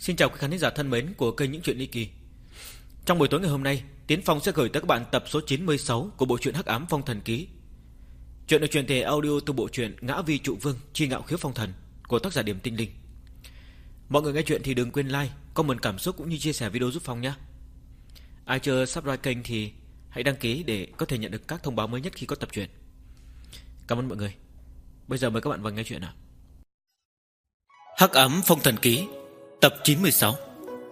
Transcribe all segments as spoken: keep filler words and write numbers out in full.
Xin chào quý khán giả thân mến của kênh Những Chuyện Ly Kỳ. Trong buổi tối ngày hôm nay, Tiến Phong sẽ gửi tới các bạn tập số chín mươi sáu của bộ truyện Hắc Ám Phong Thần Ký. Chuyện được truyền thể audio từ bộ truyện Ngã Vi Trụ Vương Chi Ngạo Khiếu Phong Thần của tác giả Điểm Tinh Linh. Mọi người nghe chuyện thì đừng quên like, comment cảm xúc cũng như chia sẻ video giúp Phong nhé. Ai chưa subscribe kênh thì hãy đăng ký để có thể nhận được các thông báo mới nhất khi có tập truyện. Cảm ơn mọi người. Bây giờ mời các bạn vào nghe chuyện nào. Hắc Ám Phong Thần Ký tập chín mươi sáu.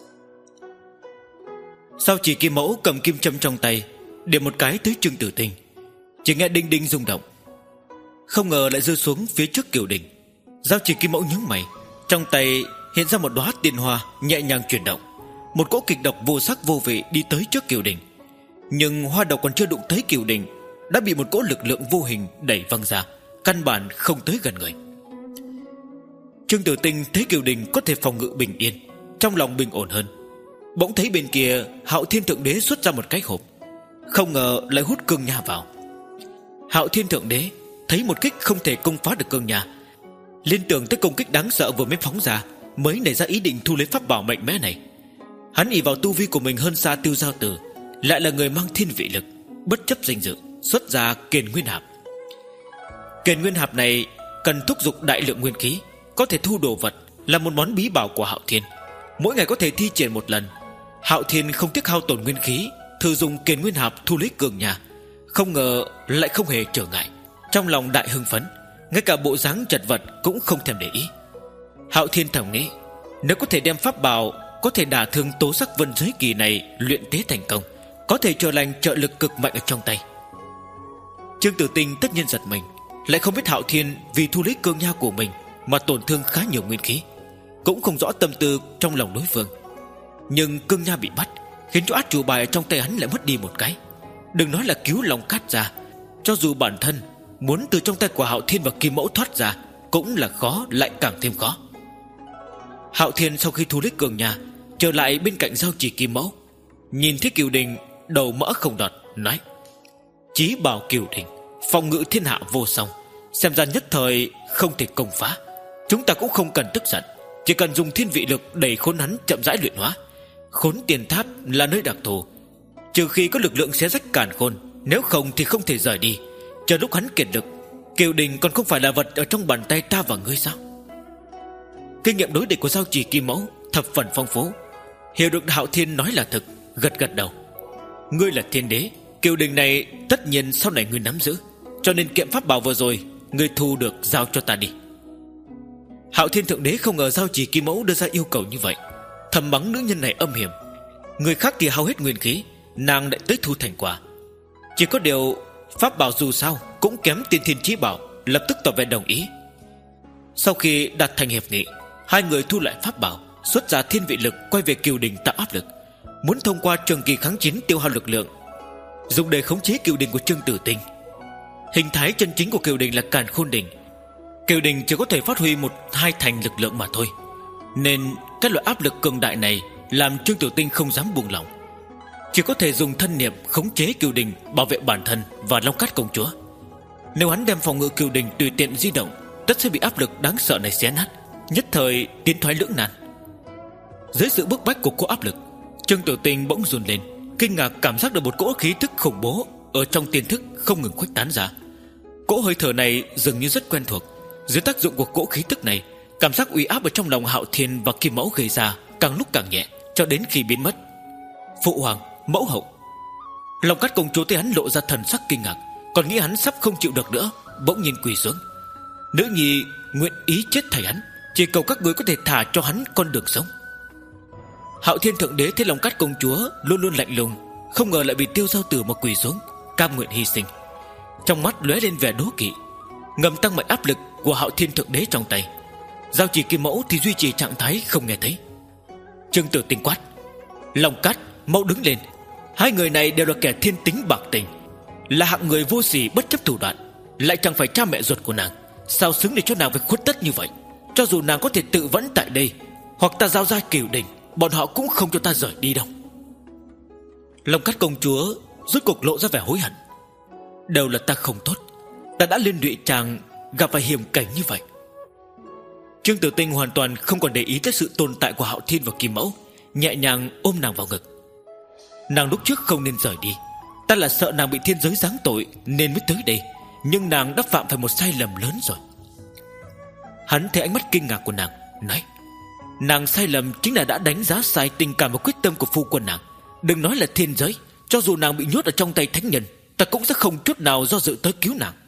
Sao chỉ Kim Mẫu cầm kim châm trong tay, điểm một cái tới Trương Tử Tinh, chỉ nghe đinh đinh rung động, không ngờ lại rơi xuống phía trước Kiều Đình. Giao chỉ Kim Mẫu nhướng mày, trong tay hiện ra một đóa tiên hoa nhẹ nhàng chuyển động, một cỗ kịch độc vô sắc vô vị đi tới trước Kiều Đình. Nhưng hoa độc còn chưa đụng tới Kiều Đình đã bị một cỗ lực lượng vô hình đẩy văng ra, căn bản không tới gần người. Trương Tử Tinh thấy Kiều Đình có thể phòng ngự bình yên, trong lòng bình ổn hơn. Bỗng thấy bên kia Hạo Thiên Thượng Đế xuất ra một cái hộp, không ngờ lại hút cương nha vào. Hạo Thiên Thượng Đế thấy một kích không thể công phá được cương nha, liên tưởng tới công kích đáng sợ vừa mới phóng ra, mới nảy ra ý định thu lấy pháp bảo mạnh mẽ này. Hắn ỷ vào tu vi của mình hơn xa Tiêu Giao Tử, lại là người mang thiên vị lực, bất chấp danh dự xuất ra Kiền Nguyên Hạp. Kiền Nguyên Hạp này cần thúc giục đại lượng nguyên khí, có thể thu đồ vật, là một món bí bảo của Hạo Thiên, mỗi ngày có thể thi triển một lần. Hạo Thiên không tiếc hao tổn nguyên khí, thử dùng Kiền Nguyên Hạp thu lấy cường nhà, không ngờ lại không hề trở ngại, trong lòng đại hưng phấn, ngay cả bộ dáng chật vật cũng không thèm để ý. Hạo Thiên thầm nghĩ, nếu có thể đem pháp bảo có thể đả thương tố sắc vân giới kỳ này luyện tế thành công, có thể trở thành trợ lực cực mạnh ở trong tay. Trương Tử Tinh tất nhiên giật mình, lại không biết Hạo Thiên vì thu lấy cương nha của mình mà tổn thương khá nhiều nguyên khí, cũng không rõ tâm tư trong lòng đối phương. Nhưng cương nha bị bắt, khiến cho át chủ bài ở trong tay hắn lại mất đi một cái. Đừng nói là cứu Long Cát ra, cho dù bản thân muốn từ trong tay của Hạo Thiên và Kim Mẫu thoát ra cũng là khó, lại càng thêm khó. Hạo Thiên sau khi thu lấy cương nha, trở lại bên cạnh giao chỉ Kim Mẫu, nhìn thấy Kiều Đình đầu mỡ không đọt, nói: chí bảo Kiều Đình, phòng ngự thiên hạ vô song, xem ra nhất thời không thể công phá. Chúng ta cũng không cần tức giận, chỉ cần dùng thiên vị lực đẩy khốn hắn chậm rãi luyện hóa. Khốn tiền tháp là nơi đặc thù, trừ khi có lực lượng xé rách càn khôn, nếu không thì không thể rời đi. Chờ lúc hắn kiệt lực, Kiều Đình còn không phải là vật ở trong bàn tay ta và ngươi sao? Kinh nghiệm đối địch của giao chỉ Kim Mẫu thập phần phong phú, hiểu được Hạo Thiên nói là thực, gật gật đầu. Ngươi là thiên đế, Kiều Đình này tất nhiên sau này ngươi nắm giữ, cho nên kiện pháp bảo vừa rồi ngươi thu được giao cho ta đi. Hạo Thiên Thượng Đế không ngờ giao chỉ Kim Mẫu đưa ra yêu cầu như vậy, thầm mắng nữ nhân này âm hiểm. Người khác thì hao hết nguyên khí, nàng lại tới thu thành quả. Chỉ có điều pháp bảo dù sao cũng kém tiên thiên chí bảo, lập tức tỏ vẻ đồng ý. Sau khi đạt thành hiệp nghị, hai người thu lại pháp bảo, xuất ra thiên vị lực quay về Kiều Đình tạo áp lực, muốn thông qua trường kỳ kháng chiến tiêu hao lực lượng, dùng để khống chế Kiều Đình của Trương Tử Tinh. Hình thái chân chính của Kiều Đình là Càn Khôn Đình, Kiều Đình chỉ có thể phát huy một hai thành lực lượng mà thôi, nên các loại áp lực cường đại này làm Trương Tử Tinh không dám buông lỏng, chỉ có thể dùng thân niệm khống chế Kiều Đình, bảo vệ bản thân và Long Cát công chúa. Nếu hắn đem phòng ngự Kiều Đình tùy tiện di động, tất sẽ bị áp lực đáng sợ này xé nát, nhất thời tiến thoái lưỡng nan. Dưới sự bức bách của cỗ áp lực, Trương Tử Tinh bỗng run lên, kinh ngạc cảm giác được một cỗ khí tức khủng bố ở trong tiềm thức không ngừng khuếch tán ra. Cỗ hơi thở này dường như rất quen thuộc. Dưới tác dụng của cỗ khí tức này, cảm giác uy áp ở trong lòng Hạo Thiên và Kim Mẫu gây ra càng lúc càng nhẹ, cho đến khi biến mất. Phụ hoàng, mẫu hậu. Long Cát công chúa thấy hắn lộ ra thần sắc kinh ngạc, còn nghĩ hắn sắp không chịu được nữa, bỗng nhiên quỳ xuống. Nữ nhi nguyện ý chết thay hắn, chỉ cầu các ngươi có thể thả cho hắn con đường sống. Hạo Thiên Thượng Đế thấy Long Cát công chúa luôn luôn lạnh lùng, không ngờ lại bị Tiêu Giao Tử mà quỳ xuống, cam nguyện hy sinh. Trong mắt lóe lên vẻ đố kỵ, ngầm tăng mạnh áp lực của Hạo Thiên Thượng Đế trong tay. Giao chỉ Kim Mẫu thì duy trì trạng thái không nghe thấy. Trương Tử Tinh quát: Long Cát, mau đứng lên. Hai người này đều là kẻ thiên tính bạc tình, là hạng người vô sỉ bất chấp thủ đoạn, lại chẳng phải cha mẹ ruột của nàng, sao xứng để cho nàng phải khuất tất như vậy? Cho dù nàng có thể tự vẫn tại đây, hoặc ta giao ra Kiều Đình, bọn họ cũng không cho ta rời đi đâu. Long Cát công chúa rốt cuộc lộ ra vẻ hối hận. Đều là ta không tốt, ta đã liên lụy chàng gặp phải hiểm cảnh như vậy. Trương Tử Tinh hoàn toàn không còn để ý tới sự tồn tại của Hạo Thiên và Kim Mẫu, nhẹ nhàng ôm nàng vào ngực. Nàng lúc trước không nên rời đi, ta là sợ nàng bị thiên giới giáng tội nên mới tới đây, nhưng nàng đã phạm phải một sai lầm lớn rồi. Hắn thấy ánh mắt kinh ngạc của nàng, nói: nàng sai lầm chính là đã đánh giá sai tình cảm và quyết tâm của phu quân nàng. Đừng nói là thiên giới, cho dù nàng bị nhốt ở trong tay thánh nhân, ta cũng sẽ không chút nào do dự tới cứu nàng.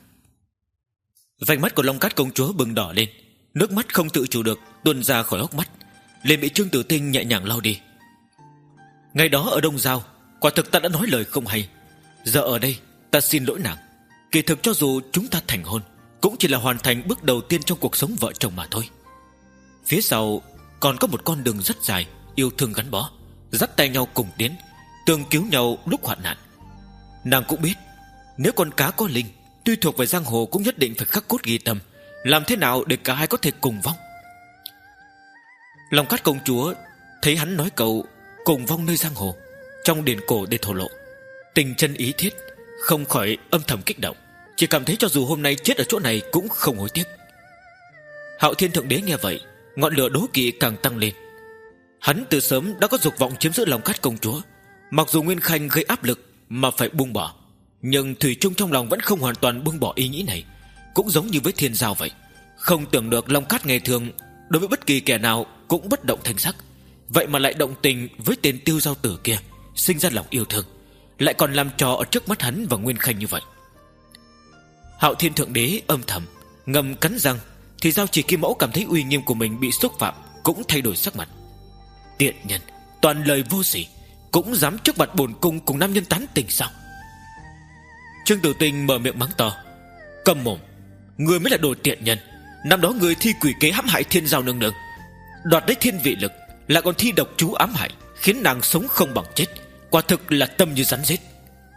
Vành mắt của Long Cát công chúa bừng đỏ lên, nước mắt không tự chủ được tuôn ra khỏi hốc mắt, liền bị Trương Tử Tinh nhẹ nhàng lau đi. Ngày đó ở Đông Giao, quả thực ta đã nói lời không hay. Giờ ở đây ta xin lỗi nàng. Kỳ thực cho dù chúng ta thành hôn, cũng chỉ là hoàn thành bước đầu tiên trong cuộc sống vợ chồng mà thôi. Phía sau còn có một con đường rất dài, yêu thương gắn bó, dắt tay nhau cùng tiến, tương cứu nhau lúc hoạn nạn. Nàng cũng biết, nếu con cá có linh, tuy thuộc về giang hồ cũng nhất định phải khắc cốt ghi tâm, làm thế nào để cả hai có thể cùng vong. Long Cát công chúa thấy hắn nói câu cùng vong nơi giang hồ trong điển cổ để thổ lộ tình chân ý thiết, không khỏi âm thầm kích động, chỉ cảm thấy cho dù hôm nay chết ở chỗ này cũng không hối tiếc. Hạo Thiên thượng đế nghe vậy, ngọn lửa đố kỵ càng tăng lên. Hắn từ sớm đã có dục vọng chiếm giữ Long Cát công chúa, mặc dù Nguyên Khanh gây áp lực mà phải buông bỏ, nhưng thủy chung trong lòng vẫn không hoàn toàn buông bỏ ý nghĩ này. Cũng giống như với Thiên Giao vậy, không tưởng được Long Cát ngày thường đối với bất kỳ kẻ nào cũng bất động thanh sắc, vậy mà lại động tình với tên Tiêu Giao tử kia, sinh ra lòng yêu thương, lại còn làm trò ở trước mắt hắn và Nguyên Khanh như vậy. Hạo Thiên thượng đế âm thầm ngầm cắn răng, thì Giao Chỉ Kim Mẫu cảm thấy uy nghiêm của mình bị xúc phạm, cũng thay đổi sắc mặt. Tiện nhân, toàn lời vô sỉ, cũng dám trước mặt bổn cung cùng nam nhân tán tình sao? Trương Tử Tinh mở miệng mắng to: câm mồm, ngươi mới là đồ tiện nhân. Năm đó ngươi thi quỷ kế hãm hại Thiên Giao nương nương, đoạt lấy thiên vị lực, lại còn thi độc chú ám hại, khiến nàng sống không bằng chết, quả thực là tâm như rắn rết.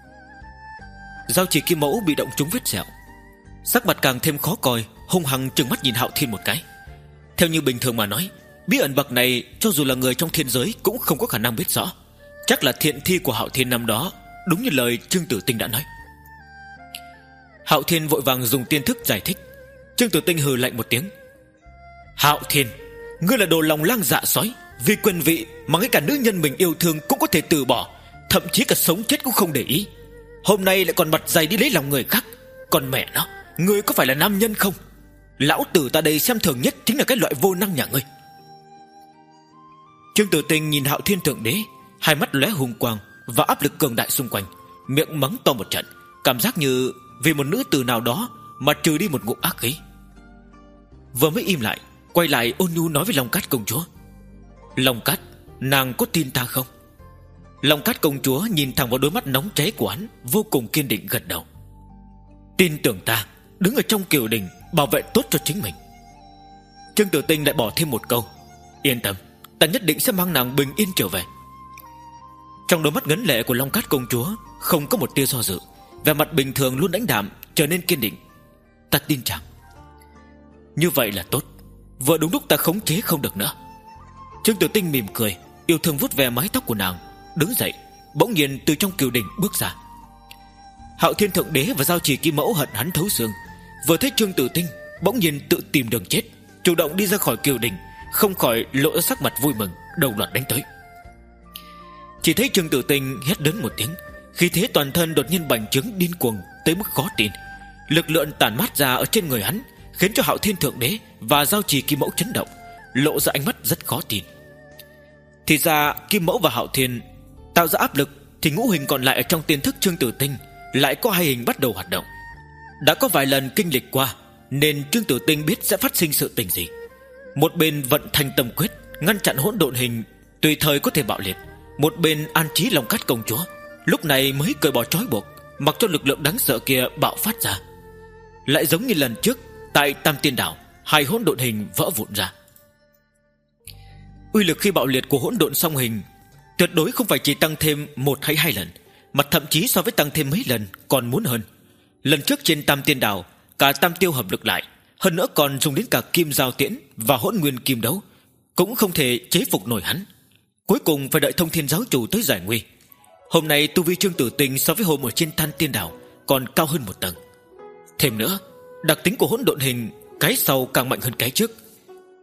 Giao Chỉ Kim Mẫu bị động trúng vết sẹo, sắc mặt càng thêm khó coi, hung hăng trừng mắt nhìn Hạo Thiên một cái. Theo như bình thường mà nói, bí ẩn bậc này cho dù là người trong thiên giới cũng không có khả năng biết rõ. Chắc là thiện thi của Hạo Thiên năm đó, đúng như lời Trương Tử Tinh đã nói. Hạo Thiên vội vàng dùng tiên thức giải thích. Trương Tử Tinh hừ lạnh một tiếng: Hạo Thiên, ngươi là đồ lòng lang dạ sói, vì quyền vị mà ngay cả nữ nhân mình yêu thương cũng có thể từ bỏ, thậm chí cả sống chết cũng không để ý. Hôm nay lại còn mặt dày đi lấy lòng người khác. Còn mẹ nó, ngươi có phải là nam nhân không? Lão tử ta đây xem thường nhất chính là cái loại vô năng nhà ngươi. Trương Tử Tinh nhìn Hạo Thiên thượng đế, hai mắt lóe hung quang và áp lực cường đại xung quanh, miệng mắng to một trận, cảm giác như vì một nữ tử nào đó mà trừ đi một ngụm ác khí. Vừa mới im lại, quay lại ôn nhu nói với Long Cát công chúa: Long Cát, nàng có tin ta không? Long Cát công chúa nhìn thẳng vào đôi mắt nóng cháy của hắn, vô cùng kiên định gật đầu: tin tưởng ta, đứng ở trong kiều đình bảo vệ tốt cho chính mình. Trương Tử Tinh lại bỏ thêm một câu: yên tâm, ta nhất định sẽ mang nàng bình yên trở về. Trong đôi mắt ngấn lệ của Long Cát công chúa không có một tia do dự, vẻ mặt bình thường luôn lãnh đạm trở nên kiên định: ta tin chàng. Như vậy là tốt, vừa đúng lúc ta khống chế không được nữa. Trương Tử Tinh mỉm cười, yêu thương vuốt ve mái tóc của nàng, đứng dậy, bỗng nhiên từ trong kiều đình bước ra. Hạo Thiên thượng đế và Giao Chỉ Kim Mẫu hận hắn thấu xương, vừa thấy Trương Tử Tinh bỗng nhiên tự tìm đường chết, chủ động đi ra khỏi kiều đình, không khỏi lộ ra sắc mặt vui mừng, đầu loạt đánh tới. Chỉ thấy Trương Tử Tinh hét lớn một tiếng, khí thế toàn thân đột nhiên bành trướng điên cuồng tới mức khó tin, lực lượng tản mát ra ở trên người hắn, khiến cho Hạo Thiên thượng đế và Giao Chỉ Kim Mẫu chấn động, lộ ra ánh mắt rất khó tin. Thì ra Kim Mẫu và Hạo Thiên tạo ra áp lực, thì ngũ hình còn lại ở trong tiên thức Trương Tử Tinh lại có hai hình bắt đầu hoạt động. Đã có vài lần kinh lịch qua, nên Trương Tử Tinh biết sẽ phát sinh sự tình gì. Một bên vận thành tâm quyết ngăn chặn hỗn độn hình tùy thời có thể bạo liệt, một bên an trí Long Cát công chúa, lúc này mới cởi bỏ trói buộc, mặc cho lực lượng đáng sợ kia bạo phát ra. Lại giống như lần trước tại Tam Tiên Đảo, hai hỗn độn hình vỡ vụn ra. Uy lực khi bạo liệt của hỗn độn song hình tuyệt đối không phải chỉ tăng thêm một hay hai lần, mà thậm chí so với tăng thêm mấy lần còn muốn hơn. Lần trước trên Tam Tiên Đảo, cả tam tiêu hợp lực lại, hơn nữa còn dùng đến cả kim giao tiễn và hỗn nguyên kim đấu, cũng không thể chế phục nổi hắn. Cuối cùng phải đợi Thông Thiên giáo chủ tới giải nguy. Hôm nay tu vi Trương Tử Tinh so với hôm ở trên Tam Tiên Đảo còn cao hơn một tầng. Thêm nữa, đặc tính của hỗn độn hình, cái sau càng mạnh hơn cái trước.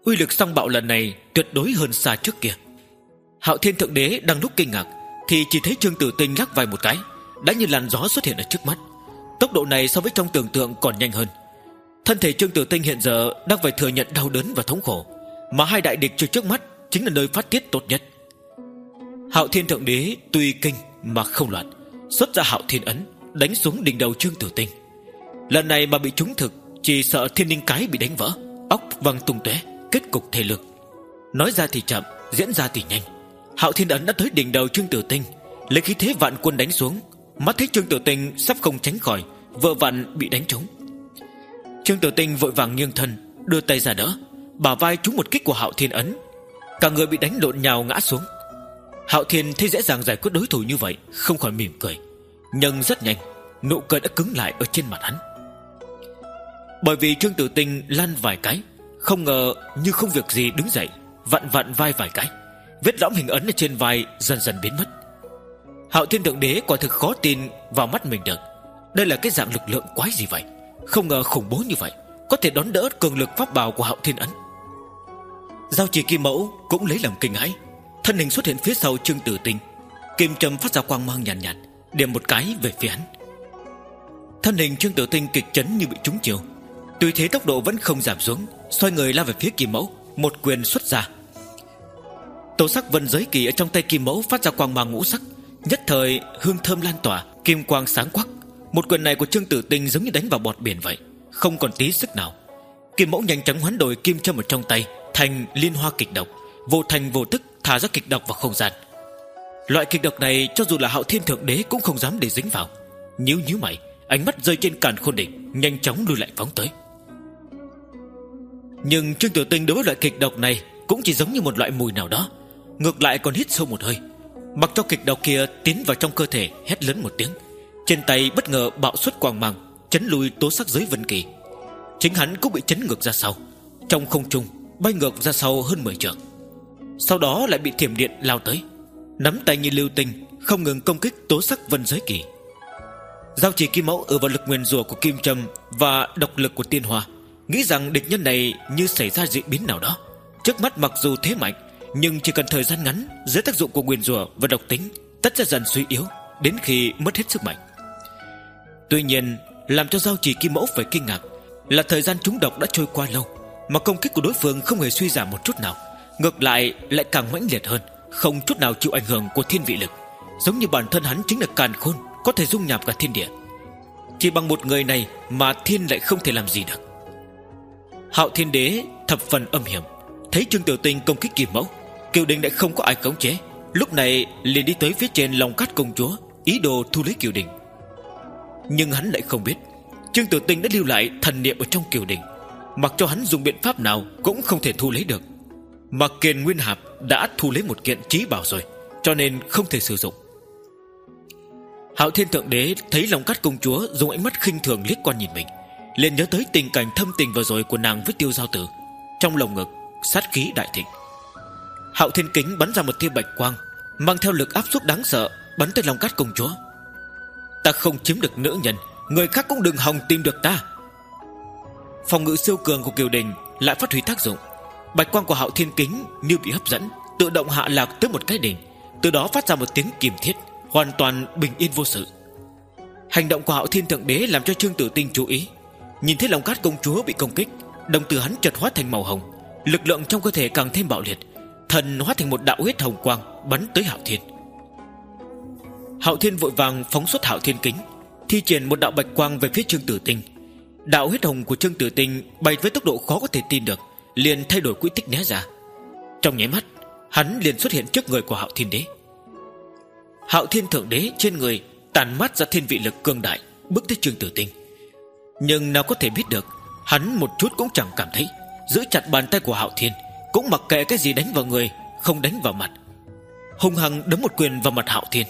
Uy lực song bạo lần này tuyệt đối hơn xa trước kia. Hạo Thiên Thượng Đế đang lúc kinh ngạc thì chỉ thấy Trương Tử Tinh lắc vai một cái, đã như làn gió xuất hiện ở trước mắt. Tốc độ này so với trong tưởng tượng còn nhanh hơn. Thân thể Trương Tử Tinh hiện giờ đang phải thừa nhận đau đớn và thống khổ, mà hai đại địch trước mắt chính là nơi phát tiết tốt nhất. Hạo Thiên Thượng Đế tuy kinh mà không loạn, xuất ra Hạo Thiên Ấn đánh xuống đỉnh đầu Trương Tử Tinh. Lần này mà bị trúng thực, chỉ sợ thiên linh cái bị đánh vỡ, óc văng tung tóe, kết cục thê lương. Nói ra thì chậm, diễn ra thì nhanh. Hạo Thiên Ấn đã tới đỉnh đầu Trương Tử Tinh, lấy khí thế vạn quân đánh xuống. Mắt thấy Trương Tử Tinh sắp không tránh khỏi, vợ vặn bị đánh trúng. Trương Tử Tinh vội vàng nghiêng thân, đưa tay ra đỡ, bả vai trúng một kích của Hạo Thiên Ấn, cả người bị đánh lộn nhào ngã xuống. Hạo Thiên thấy dễ dàng giải quyết đối thủ như vậy, không khỏi mỉm cười, nhưng rất nhanh nụ cười đã cứng lại ở trên mặt hắn. Bởi vì Trương Tử Tinh lăn vài cái, không ngờ như không việc gì đứng dậy, vặn vặn vai vài cái, vết lõm hình ấn ở trên vai dần dần biến mất. Hạo Thiên Thượng Đế quả thực khó tin vào mắt mình được. Đây là cái dạng lực lượng quái gì vậy? Không ngờ khủng bố như vậy, có thể đón đỡ cường lực pháp bảo của Hạo Thiên Ấn. Giao Chỉ Kim Mẫu cũng lấy làm kinh hãi, thân hình xuất hiện phía sau Trương Tử Tinh, kim châm phát ra quang mang nhàn nhạt, nhạt, điểm một cái về phía hắn. Thân hình Trương Tử Tinh kịch chấn như bị trúng chiêu, tuy thế tốc độ vẫn không giảm xuống, xoay người lao về phía Kim Mẫu, một quyền xuất ra. Tổ sắc vân giới kỳ ở trong tay Kim Mẫu phát ra quang mang ngũ sắc, nhất thời hương thơm lan tỏa, kim quang sáng quắc. Một quyền này của Trương Tử Tinh giống như đánh vào bọt biển vậy, không còn tí sức nào. Kim Mẫu nhanh chóng hoán đổi kim châm ở trong tay thành liên hoa kịch độc, vô thành vô tức thả ra kịch độc vào không gian. Loại kịch độc này cho dù là Hạo Thiên Thượng Đế cũng không dám để dính vào. Nhíu nhíu mày, ánh mắt rơi trên càn khôn đỉnh, nhanh chóng lùi lại phóng tới. Nhưng Trương Tử Tinh đối với loại kịch độc này cũng chỉ giống như một loại mùi nào đó, ngược lại còn hít sâu một hơi, mặc cho kịch độc kia tiến vào trong cơ thể, hét lớn một tiếng, trên tay bất ngờ bạo xuất quang mang, chấn lùi tố sắc giới vân kỳ. Chính hắn cũng bị chấn ngược ra sau, trong không trung bay ngược ra sau hơn mười trượng. Sau đó lại bị thiểm điện lao tới, nắm tay như lưu tinh, không ngừng công kích tố sắc vân giới kỳ. Giao Chỉ Kim Mẫu ở vào lực nguyền rủa của kim châm và độc lực của tiên hoa, nghĩ rằng địch nhân này như xảy ra dị biến nào đó. Trước mắt mặc dù thế mạnh, nhưng chỉ cần thời gian ngắn, dưới tác dụng của nguyền rủa và độc tính, tất sẽ dần suy yếu, đến khi mất hết sức mạnh. Tuy nhiên, làm cho Giao Chỉ Kim Mẫu phải kinh ngạc là thời gian trúng độc đã trôi qua lâu, mà công kích của đối phương không hề suy giảm một chút nào, ngược lại lại càng mãnh liệt hơn, không chút nào chịu ảnh hưởng của thiên vị lực, giống như bản thân hắn chính là càn khôn, có thể dung nạp cả thiên địa. Chỉ bằng một người này mà thiên lại không thể làm gì được. Hạo Thiên Đế thập phần âm hiểm, thấy Trương Tử Tinh công kích Kim Mẫu, Kiều Đình lại không có ai khống chế, lúc này liền đi tới phía trên Long Cát Công Chúa, ý đồ thu lấy Kiều Đình. Nhưng hắn lại không biết Trương Tử Tinh đã lưu lại thần niệm ở trong Kiều Đình, mặc cho hắn dùng biện pháp nào cũng không thể thu lấy được. Mà Kiền Nguyên Hạp đã thu lấy một kiện chí bảo rồi, cho nên không thể sử dụng. Hạo Thiên Thượng Đế thấy Long Cát Công Chúa dùng ánh mắt khinh thường liếc qua nhìn mình, liền nhớ tới tình cảnh thâm tình vừa rồi của nàng với Tiêu Giao Tử, trong lồng ngực sát khí đại thịnh. Hạo Thiên Kính bắn ra một tia bạch quang, mang theo lực áp suất đáng sợ, bắn tới Long Cát Công Chúa. Ta không chiếm được nữ nhân, người khác cũng đừng hòng tìm được ta. Phòng ngự siêu cường của Kiều Đình lại phát huy tác dụng. Bạch quang của Hạo Thiên Kính như bị hấp dẫn, tự động hạ lạc tới một cái đỉnh, từ đó phát ra một tiếng kiềm thiết, hoàn toàn bình yên vô sự. Hành động của Hạo Thiên Thượng Đế làm cho Trương Tử Tinh chú ý, nhìn thấy Long Cát Công Chúa bị công kích, đồng tử hắn chợt hóa thành màu hồng, lực lượng trong cơ thể càng thêm bạo liệt, thần hóa thành một đạo huyết hồng quang bắn tới Hạo Thiên. Hạo Thiên vội vàng phóng xuất Hạo Thiên Kính, thi triển một đạo bạch quang về phía Trương Tử Tinh. Đạo huyết hồng của Trương Tử Tinh bay với tốc độ khó có thể tin được, liền thay đổi quỹ tích né ra. Trong nháy mắt, hắn liền xuất hiện trước người của Hạo Thiên Đế. Hạo Thiên Thượng Đế trên người tàn mát ra thiên vị lực cường đại, bước tới Trương Tử Tinh. Nhưng nào có thể biết được, hắn một chút cũng chẳng cảm thấy, giữ chặt bàn tay của Hạo Thiên, cũng mặc kệ cái gì đánh vào người, không đánh vào mặt, hung hăng đấm một quyền vào mặt Hạo Thiên.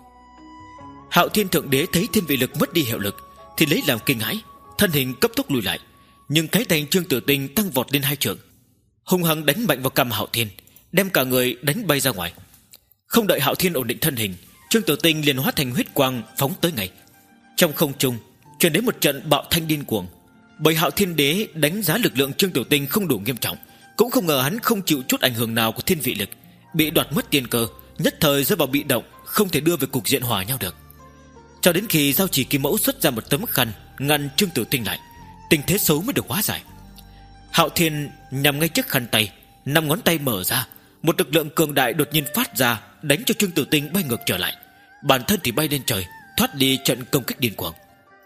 Hạo Thiên Thượng Đế thấy thiên vị lực mất đi hiệu lực thì lấy làm kinh hãi, thân hình cấp tốc lùi lại, nhưng cái tay Trương Tử Tinh tăng vọt lên hai trượng, hung hăng đánh mạnh vào cằm Hạo Thiên, đem cả người đánh bay ra ngoài. Không đợi Hạo Thiên ổn định thân hình, Trương Tử Tinh liền hóa thành huyết quang phóng tới ngay. Trong không trung truyền đến một trận bạo thanh điên cuồng, bởi Hạo Thiên Đế đánh giá lực lượng Trương Tử Tinh không đủ nghiêm trọng, Cũng không ngờ hắn không chịu chút ảnh hưởng nào của thiên vị lực, bị đoạt mất tiên cơ, nhất thời rơi vào bị động, không thể đưa về cục diện hòa nhau được. Cho đến khi Giao Chỉ Kim Mẫu xuất ra một tấm khăn ngăn Trương Tử Tinh lại, tình thế xấu mới được hóa giải. Hạo Thiên nhằm ngay trước khăn tay, năm ngón tay mở ra, một lực lượng cường đại đột nhiên phát ra, đánh cho Trương Tử Tinh bay ngược trở lại, bản thân thì bay lên trời, thoát đi trận công kích điên cuồng.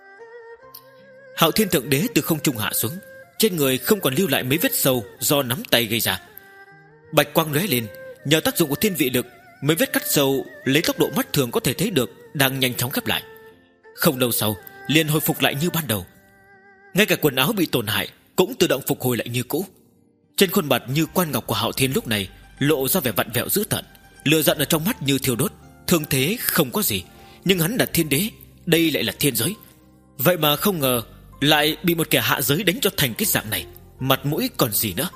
Hạo Thiên Thượng Đế từ không trung hạ xuống, trên người không còn lưu lại mấy vết sâu do nắm tay gây ra. Bạch quang lóe lên, nhờ tác dụng của thiên vị lực, mấy vết cắt sâu lấy tốc độ mắt thường có thể thấy được đang nhanh chóng khép lại. Không lâu sau liền hồi phục lại như ban đầu. Ngay cả quần áo bị tổn hại cũng tự động phục hồi lại như cũ. Trên khuôn mặt như quan ngọc của Hạo Thiên lúc này lộ ra vẻ vặn vẹo dữ tợn, lửa giận ở trong mắt như thiêu đốt. Thương thế không có gì, nhưng hắn là thiên đế, đây lại là thiên giới, vậy mà không ngờ lại bị một kẻ hạ giới đánh cho thành cái dạng này, mặt mũi còn gì nữa.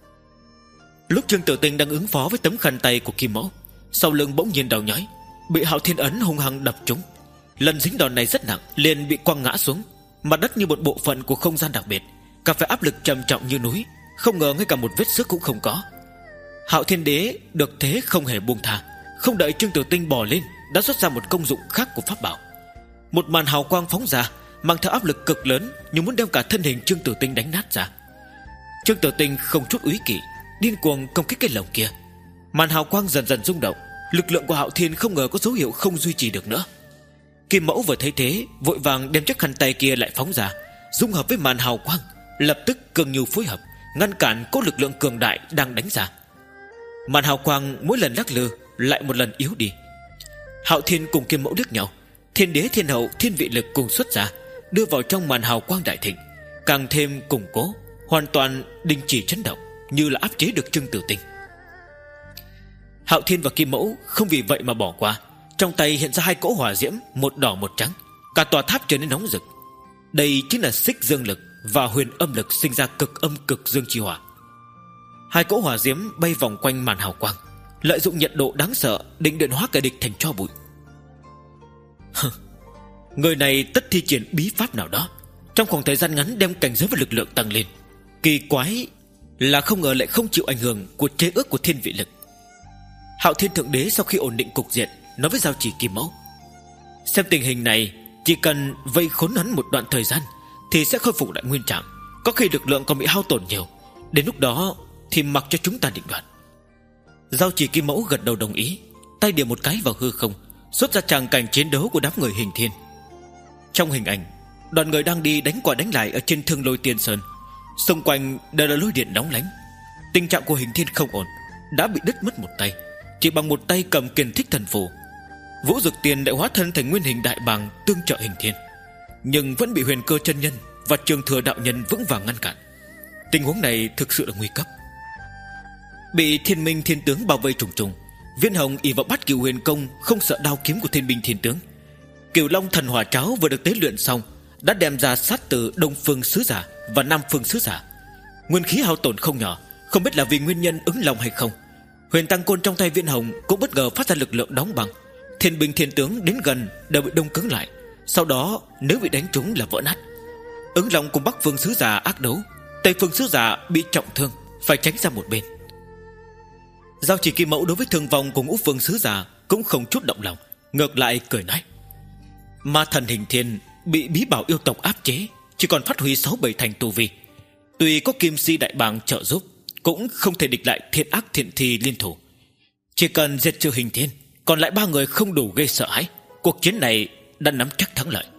Lúc Trương Tử Tinh đang ứng phó với tấm khăn tay của Kim Mẫu, sau lưng bỗng nhiên đau nhói, bị Hạo Thiên ấn hung hăng đập trúng. Lần dính đòn này rất nặng, liền bị quăng ngã xuống. Mặt đất như một bộ phận của không gian đặc biệt, gặp phải áp lực trầm trọng như núi, không ngờ ngay cả một vết xước cũng không có. Hạo Thiên Đế được thế không hề buông tha, không đợi Trương Tử Tinh bò lên đã xuất ra một công dụng khác của pháp bảo. Một màn hào quang phóng ra, mang theo áp lực cực lớn, như muốn đem cả thân hình Trương Tử Tinh đánh nát ra. Trương Tử Tinh không chút úy kỵ, điên cuồng công kích cái lồng kia. Màn hào quang dần dần rung động, lực lượng của Hạo Thiên không ngờ có dấu hiệu không duy trì được nữa. Kim Mẫu vừa thấy thế, vội vàng đem chiếc khăn tay kia lại phóng ra, dung hợp với màn hào quang, lập tức cường nhu phối hợp, ngăn cản cỗ lực lượng cường đại đang đánh ra. Màn hào quang mỗi lần lắc lư lại một lần yếu đi. Hạo Thiên cùng Kim Mẫu liếc nhau, thiên đế thiên hậu thiên vị lực cùng xuất ra, đưa vào trong màn hào quang đại thịnh, càng thêm củng cố, hoàn toàn đình chỉ chấn động, như là áp chế được Trương Tử Tinh. Hạo Thiên và Kim Mẫu không vì vậy mà bỏ qua, trong tay hiện ra hai cỗ hỏa diễm, một đỏ một trắng, cả tòa tháp trở nên nóng rực. Đây chính là xích dương lực và huyền âm lực sinh ra cực âm cực dương chi hỏa. Hai cỗ hỏa diễm bay vòng quanh màn hào quang, lợi dụng nhiệt độ đáng sợ định điện hóa kẻ địch thành tro bụi. Người này tất thi triển bí pháp nào đó, trong khoảng thời gian ngắn đem cảnh giới và lực lượng tăng lên. Kỳ quái là không ngờ lại không chịu ảnh hưởng của chế ước của thiên vị lực. Hạo Thiên Thượng Đế sau khi ổn định cục diện nói với Giao Chỉ Kim Mẫu, xem tình hình này, chỉ cần vây khốn hắn một đoạn thời gian thì sẽ khôi phục lại nguyên trạng, có khi lực lượng còn bị hao tổn nhiều, đến lúc đó thì mặc cho chúng ta định đoạt. Giao Chỉ Kim Mẫu gật đầu đồng ý, tay điểm một cái vào hư không, xuất ra tràng cảnh chiến đấu của đám người Hình Thiên. Trong hình ảnh, đoàn người đang đi đánh qua đánh lại ở trên Thương Lôi Tiên Sơn, xung quanh đều là lôi điện nóng lánh. Tình trạng của Hình Thiên không ổn, đã bị đứt mất một tay, chỉ bằng một tay cầm Kiền Thích Thần Phù. Vũ Dực Tiền đã hóa thân thành nguyên hình đại bàng tương trợ Hình Thiên, nhưng vẫn bị Huyền Cơ chân nhân và Trường Thừa đạo nhân vững vàng ngăn cản. Tình huống này thực sự là nguy cấp. Bị Thiên Minh Thiên Tướng bao vây trùng trùng, Viên Hồng ỷ vào bắt Cửu Huyền Công không sợ đao kiếm của Thiên Minh Thiên Tướng. Cửu Long Thần Hỏa Cháo vừa được tế luyện xong, đã đem ra sát từ Đông Phương Sứ Giả và Nam Phương Sứ Giả. Nguyên khí hao tổn không nhỏ, không biết là vì nguyên nhân ứng lòng hay không. Huyền Tăng Côn trong tay Viên Hồng cũng bất ngờ phát ra lực lượng đóng băng, Thiên Binh Thiên Tướng đến gần đều bị đông cứng lại, sau đó nếu bị đánh trúng là vỡ nát. Ứng Long cùng Bắc Phương Sứ Giả ác đấu, Tây Phương Sứ Giả bị trọng thương, phải tránh ra một bên. Giao Chỉ Kim Mẫu đối với thương vong cùng Ngũ Phương Sứ Giả cũng không chút động lòng, ngược lại cười nói, Ma thần Hình Thiên bị bí bảo yêu tộc áp chế, chỉ còn phát huy sáu bảy thành tu vi, tuy có Kim Si đại bàng trợ giúp, cũng không thể địch lại thiện ác thiện thi liên thủ. Chỉ cần diệt trừ Hình Thiên, còn lại ba người không đủ gây sợ hãi, cuộc chiến này đã nắm chắc thắng lợi.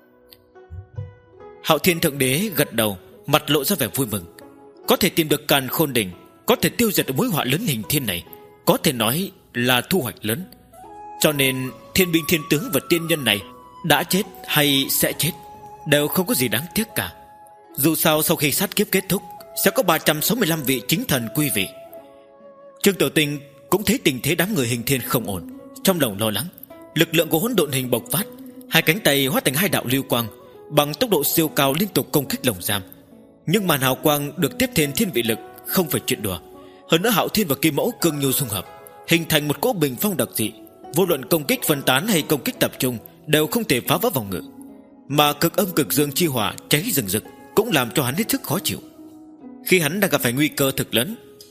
Hạo Thiên Thượng Đế gật đầu, mặt lộ ra vẻ vui mừng. Có thể tìm được Càn Khôn Đỉnh, có thể tiêu diệt mối họa lớn Hình Thiên này, có thể nói là thu hoạch lớn. Cho nên Thiên Binh Thiên Tướng và tiên nhân này đã chết hay sẽ chết đều không có gì đáng tiếc cả. Dù sao sau khi sát kiếp kết thúc, sẽ có ba trăm sáu mươi lăm vị chính thần quy vị. Trương Tử Tinh cũng thấy tình thế đám người Hình Thiên không ổn, trong lòng lo lắng. Lực lượng của hỗn độn hình bộc phát, hai cánh tay hóa thành hai đạo lưu quang, bằng tốc độ siêu cao liên tục công kích lồng giam. Nhưng màn hào quang được tiếp thêm thiên vị lực không phải chuyện đùa. Hơn nữa Hạo Thiên và Kim Mẫu cương nhu xung hợp, hình thành một cỗ bình phong đặc dị, vô luận công kích phân tán hay công kích tập trung đều không thể phá vỡ vòng ngự. Mà cực âm cực dương chi hỏa cháy rừng rực cũng làm cho hắn hết sức khó chịu. Khi hắn đang gặp phải nguy cơ thực lớn,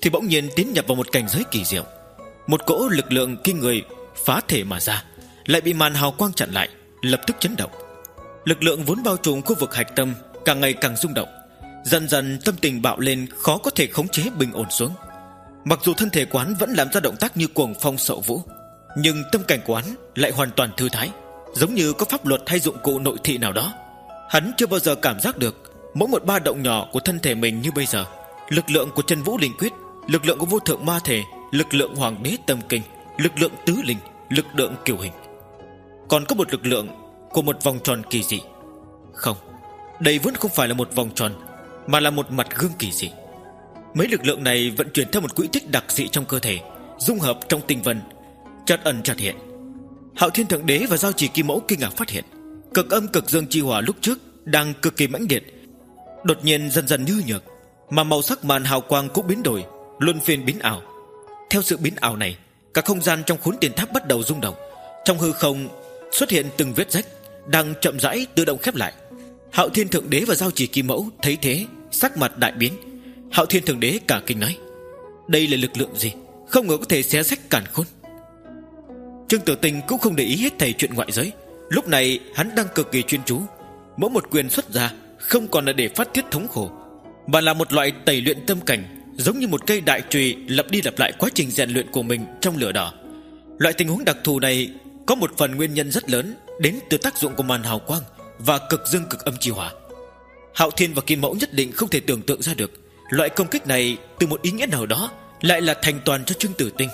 thì bỗng nhiên tiến nhập vào một cảnh giới kỳ diệu. Một cỗ lực lượng kinh người phá thể mà ra, lại bị màn hào quang chặn lại, lập tức chấn động. Lực lượng vốn bao trùm khu vực hạch tâm càng ngày càng rung động. Dần dần tâm tình bạo lên, khó có thể khống chế bình ổn xuống. Mặc dù thân thể quán vẫn làm ra động tác như cuồng phong sậu vũ, nhưng tâm cảnh quán lại hoàn toàn thư thái, giống như có pháp luật hay dụng cụ nội thị nào đó. Hắn chưa bao giờ cảm giác được mỗi một ba động nhỏ của thân thể mình như bây giờ. Lực lượng của chân vũ linh quyết, lực lượng của vô thượng ma thể, lực lượng hoàng đế tâm kinh, lực lượng tứ linh, lực lượng kiều hình. Còn có một lực lượng của một vòng tròn kỳ dị. Không, đây vẫn không phải là một vòng tròn, mà là một mặt gương kỳ dị. Mấy lực lượng này vận chuyển theo một quỹ tích đặc dị trong cơ thể, dung hợp trong tinh vân, chợt ẩn chợt hiện. Hạo Thiên Thượng Đế và Giao Chỉ Kim Mẫu kinh ngạc phát hiện, cực âm cực dương chi hỏa lúc trước đang cực kỳ mãnh liệt, đột nhiên dần dần như nhược, mà màu sắc màn hào quang cũng biến đổi, luân phiên biến ảo. Theo sự biến ảo này, cả không gian trong khốn tiền tháp bắt đầu rung động. Trong hư không xuất hiện từng vết rách đang chậm rãi tự động khép lại. Hạo Thiên Thượng Đế và Giao Chỉ Kim Mẫu thấy thế, sắc mặt đại biến. Hạo Thiên Thượng Đế cả kinh nói: đây là lực lượng gì, không ngờ có thể xé rách càn khôn. Trương Tử Tinh cũng không để ý hết thảy chuyện ngoại giới. Lúc này hắn đang cực kỳ chuyên chú. Mỗi một quyền xuất ra không còn là để phát tiết thống khổ, mà là một loại tẩy luyện tâm cảnh, giống như một cây đại chùy lặp đi lặp lại quá trình rèn luyện của mình trong lửa đỏ. Loại tình huống đặc thù này có một phần nguyên nhân rất lớn đến từ tác dụng của màn hào quang và cực dương cực âm chi hỏa. Hạo Thiên và Kim Mẫu nhất định không thể tưởng tượng ra được loại công kích này từ một ý nghĩa nào đó lại là thành toàn cho Trương Tử Tinh.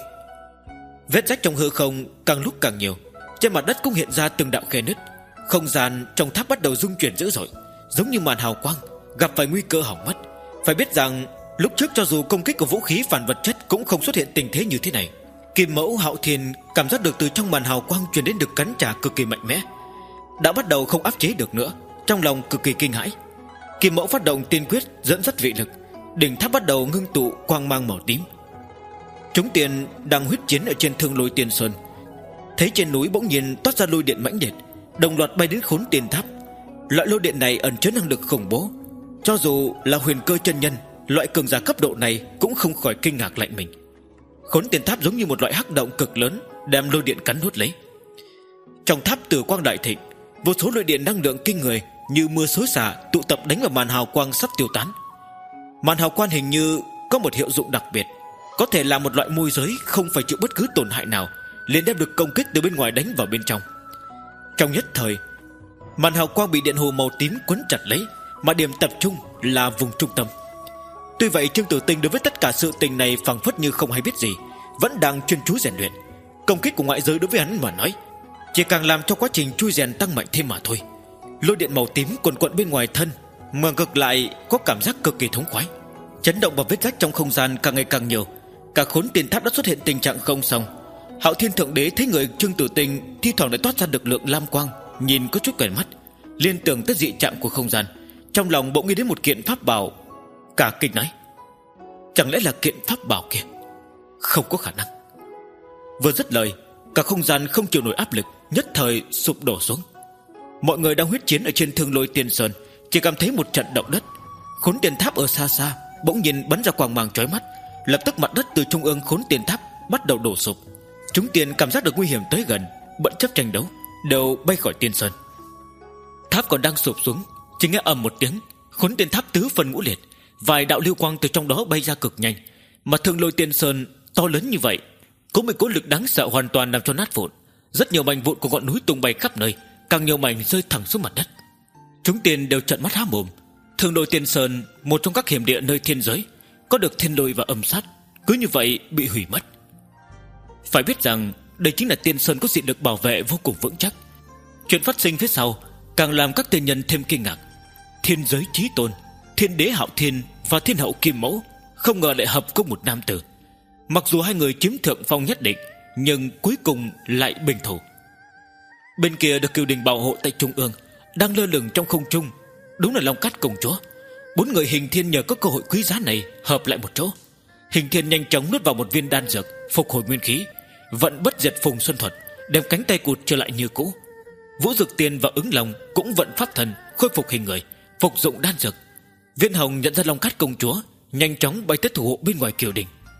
Vết rách trong hư không càng lúc càng nhiều, trên mặt đất cũng hiện ra từng đạo khe nứt. Không gian trong tháp bắt đầu rung chuyển dữ dội, giống như màn hào quang gặp phải nguy cơ hỏng mất. Phải biết rằng lúc trước cho dù công kích của vũ khí phản vật chất cũng không xuất hiện tình thế như thế này. Kim Mẫu, Hạo Thiên cảm giác được từ trong màn hào quang truyền đến được cắn trả cực kỳ mạnh mẽ, đã bắt đầu không áp chế được nữa, trong lòng cực kỳ kinh hãi. Kim Mẫu phát động tiên quyết dẫn dắt vị lực, đỉnh tháp bắt đầu ngưng tụ quang mang màu tím. Chúng tiền đang huyết chiến ở trên Thương Lôi Tiên Sơn, thấy trên núi bỗng nhiên toát ra lôi điện mãnh liệt, đồng loạt bay đến khốn tiền tháp. Loại lôi điện này ẩn chứa năng lực khủng bố, cho dù là huyền cơ chân nhân, loại cường giả cấp độ này cũng không khỏi kinh ngạc lạnh mình. Khốn tiền tháp giống như một loại hắc động cực lớn, đem lôi điện cắn nuốt lấy. Trong tháp tử quang đại thịnh, vô số lôi điện năng lượng kinh người như mưa xối xả tụ tập đánh vào màn hào quang sắp tiêu tán. Màn hào quang hình như có một hiệu dụng đặc biệt, có thể là một loại môi giới không phải chịu bất cứ tổn hại nào, liền đem được công kích từ bên ngoài đánh vào bên trong. Trong nhất thời, màn hào quang bị điện hồ màu tím quấn chặt lấy, mà điểm tập trung là vùng trung tâm. Tuy vậy Trương Tử Tinh đối với tất cả sự tình này phảng phất như không hay biết gì, vẫn đang chuyên chú rèn luyện. Công kích của ngoại giới đối với hắn mà nói chỉ càng làm cho quá trình chui rèn tăng mạnh thêm mà thôi. Lôi điện màu tím quần quận bên ngoài thân, mà ngược lại có cảm giác cực kỳ thống khoái. Chấn động và vết rách trong không gian càng ngày càng nhiều, cả khốn tiền tháp đã xuất hiện tình trạng không xong. Hạo Thiên Thượng Đế thấy người Trương Tử Tinh thi thoảng lại toát ra lực lượng lam quang, nhìn có chút quen mắt, liên tưởng tới dị trạng của không gian, trong lòng bỗng nghĩ đến một kiện pháp bảo, cả kinh nói: chẳng lẽ là kiện pháp bảo kia? Không có khả năng. Vừa dứt lời, cả không gian không chịu nổi áp lực, nhất thời sụp đổ xuống. Mọi người đang huyết chiến ở trên Thương Lôi Tiên Sơn chỉ cảm thấy một trận động đất. Khốn tiền tháp ở xa xa bỗng nhiên bắn ra quang mang chói mắt, lập tức mặt đất từ trung ương khốn tiền tháp bắt đầu đổ sụp. Chúng tiền cảm giác được nguy hiểm tới gần, bất chấp tranh đấu, đều bay khỏi Tiên Sơn. Tháp còn đang sụp xuống, chỉ nghe ầm một tiếng, khốn tiền tháp tứ phần ngũ liệt, vài đạo lưu quang từ trong đó bay ra cực nhanh. Mà Thương Lôi Tiên Sơn to lớn như vậy, có một cỗ lực đáng sợ hoàn toàn làm cho nát vụn. Rất nhiều mảnh vụn của ngọn núi tung bay khắp nơi, càng nhiều mảnh rơi thẳng xuống mặt đất. Chúng tiền đều trợn mắt há mồm. Thương Lôi Tiên Sơn, một trong các hiểm địa nơi thiên giới, có được thiên lôi và âm sát, cứ như vậy bị hủy mất. Phải biết rằng đây chính là Tiên Sơn có diện được bảo vệ vô cùng vững chắc. Chuyện phát sinh phía sau càng làm các tiên nhân thêm kinh ngạc. Thiên giới chí tôn, Thiên Đế Hạo Thiên và Thiên Hậu Kim Mẫu không ngờ lại hợp có một nam tử. Mặc dù hai người chiếm thượng phong nhất định, nhưng cuối cùng lại bình thủ. Bên kia được Cửu Đình bảo hộ tại trung ương, đang lơ lửng trong không trung, đúng là Long Cát công chúa. Bốn người Hình Thiên nhờ có cơ hội quý giá này hợp lại một chỗ. Hình Thiên nhanh chóng nuốt vào một viên đan dược, phục hồi nguyên khí, vận bất diệt phùng xuân thuật, đem cánh tay cụt trở lại như cũ. Vũ Dực Tiên và Ứng Long cũng vận pháp thần, khôi phục hình người, phục dụng đan dược. Viên Hồng nhận ra Long Cát công chúa, nhanh chóng bay tới thủ hộ bên ngoài Cửu Đình.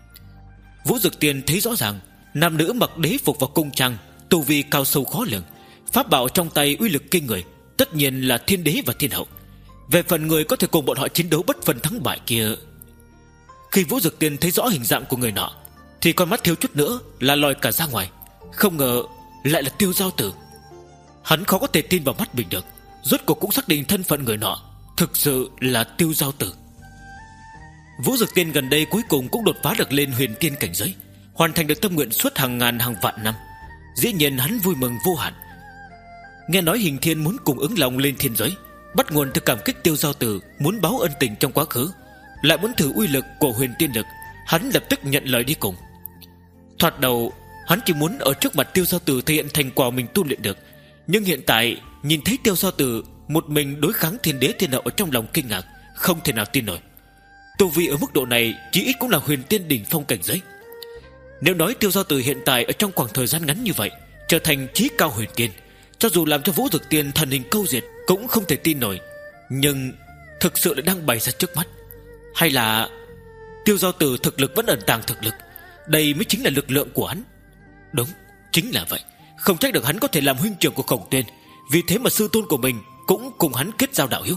Vũ Dực Tiên thấy rõ ràng nam nữ mặc đế phục và cung trang, tu vi cao sâu khó lường, pháp bảo trong tay uy lực kinh người, tất nhiên là thiên đế và thiên hậu. Về phần người có thể cùng bọn họ chiến đấu bất phân thắng bại kia. Khi Vũ Dực Tiên thấy rõ hình dạng của người nọ thì con mắt thiếu chút nữa là lòi cả ra ngoài. Không ngờ lại là Tiêu Giao Tử. Hắn khó có thể tin vào mắt mình được. Rốt cuộc cũng xác định thân phận người nọ thực sự là Tiêu Giao Tử. Vũ Dực Tiên gần đây cuối cùng cũng đột phá được lên huyền tiên cảnh giới, hoàn thành được tâm nguyện suốt hàng ngàn hàng vạn năm. Dĩ nhiên hắn vui mừng vô hạn. Nghe nói Hình Thiên muốn cùng ứng lòng lên thiên giới, bắt nguồn từ cảm kích Tiêu Giao Tử muốn báo ân tình trong quá khứ, lại muốn thử uy lực của huyền tiên lực. Hắn lập tức nhận lời đi cùng. Thoạt đầu hắn chỉ muốn ở trước mặt Tiêu Giao Tử thể hiện thành quả mình tu luyện được, nhưng hiện tại nhìn thấy Tiêu Giao Tử một mình đối kháng thiên đế thiên hậu, ở trong lòng kinh ngạc, không thể nào tin nổi. Tu vi ở mức độ này chỉ ít cũng là huyền tiên đỉnh phong cảnh giới. Nếu nói Tiêu Giao Tử hiện tại ở trong khoảng thời gian ngắn như vậy trở thành chí cao huyền tiên, cho dù làm cho Vũ Dực Tiên thần hình câu diệt cũng không thể tin nổi. Nhưng thực sự lại đang bày ra trước mắt. Hay là Tiêu Giao Tử thực lực vẫn ẩn tàng thực lực, đây mới chính là lực lượng của hắn. Đúng, chính là vậy. Không trách được hắn có thể làm huynh trưởng của Khổng Tuyên, vì thế mà sư tôn của mình cũng cùng hắn kết giao đạo hữu.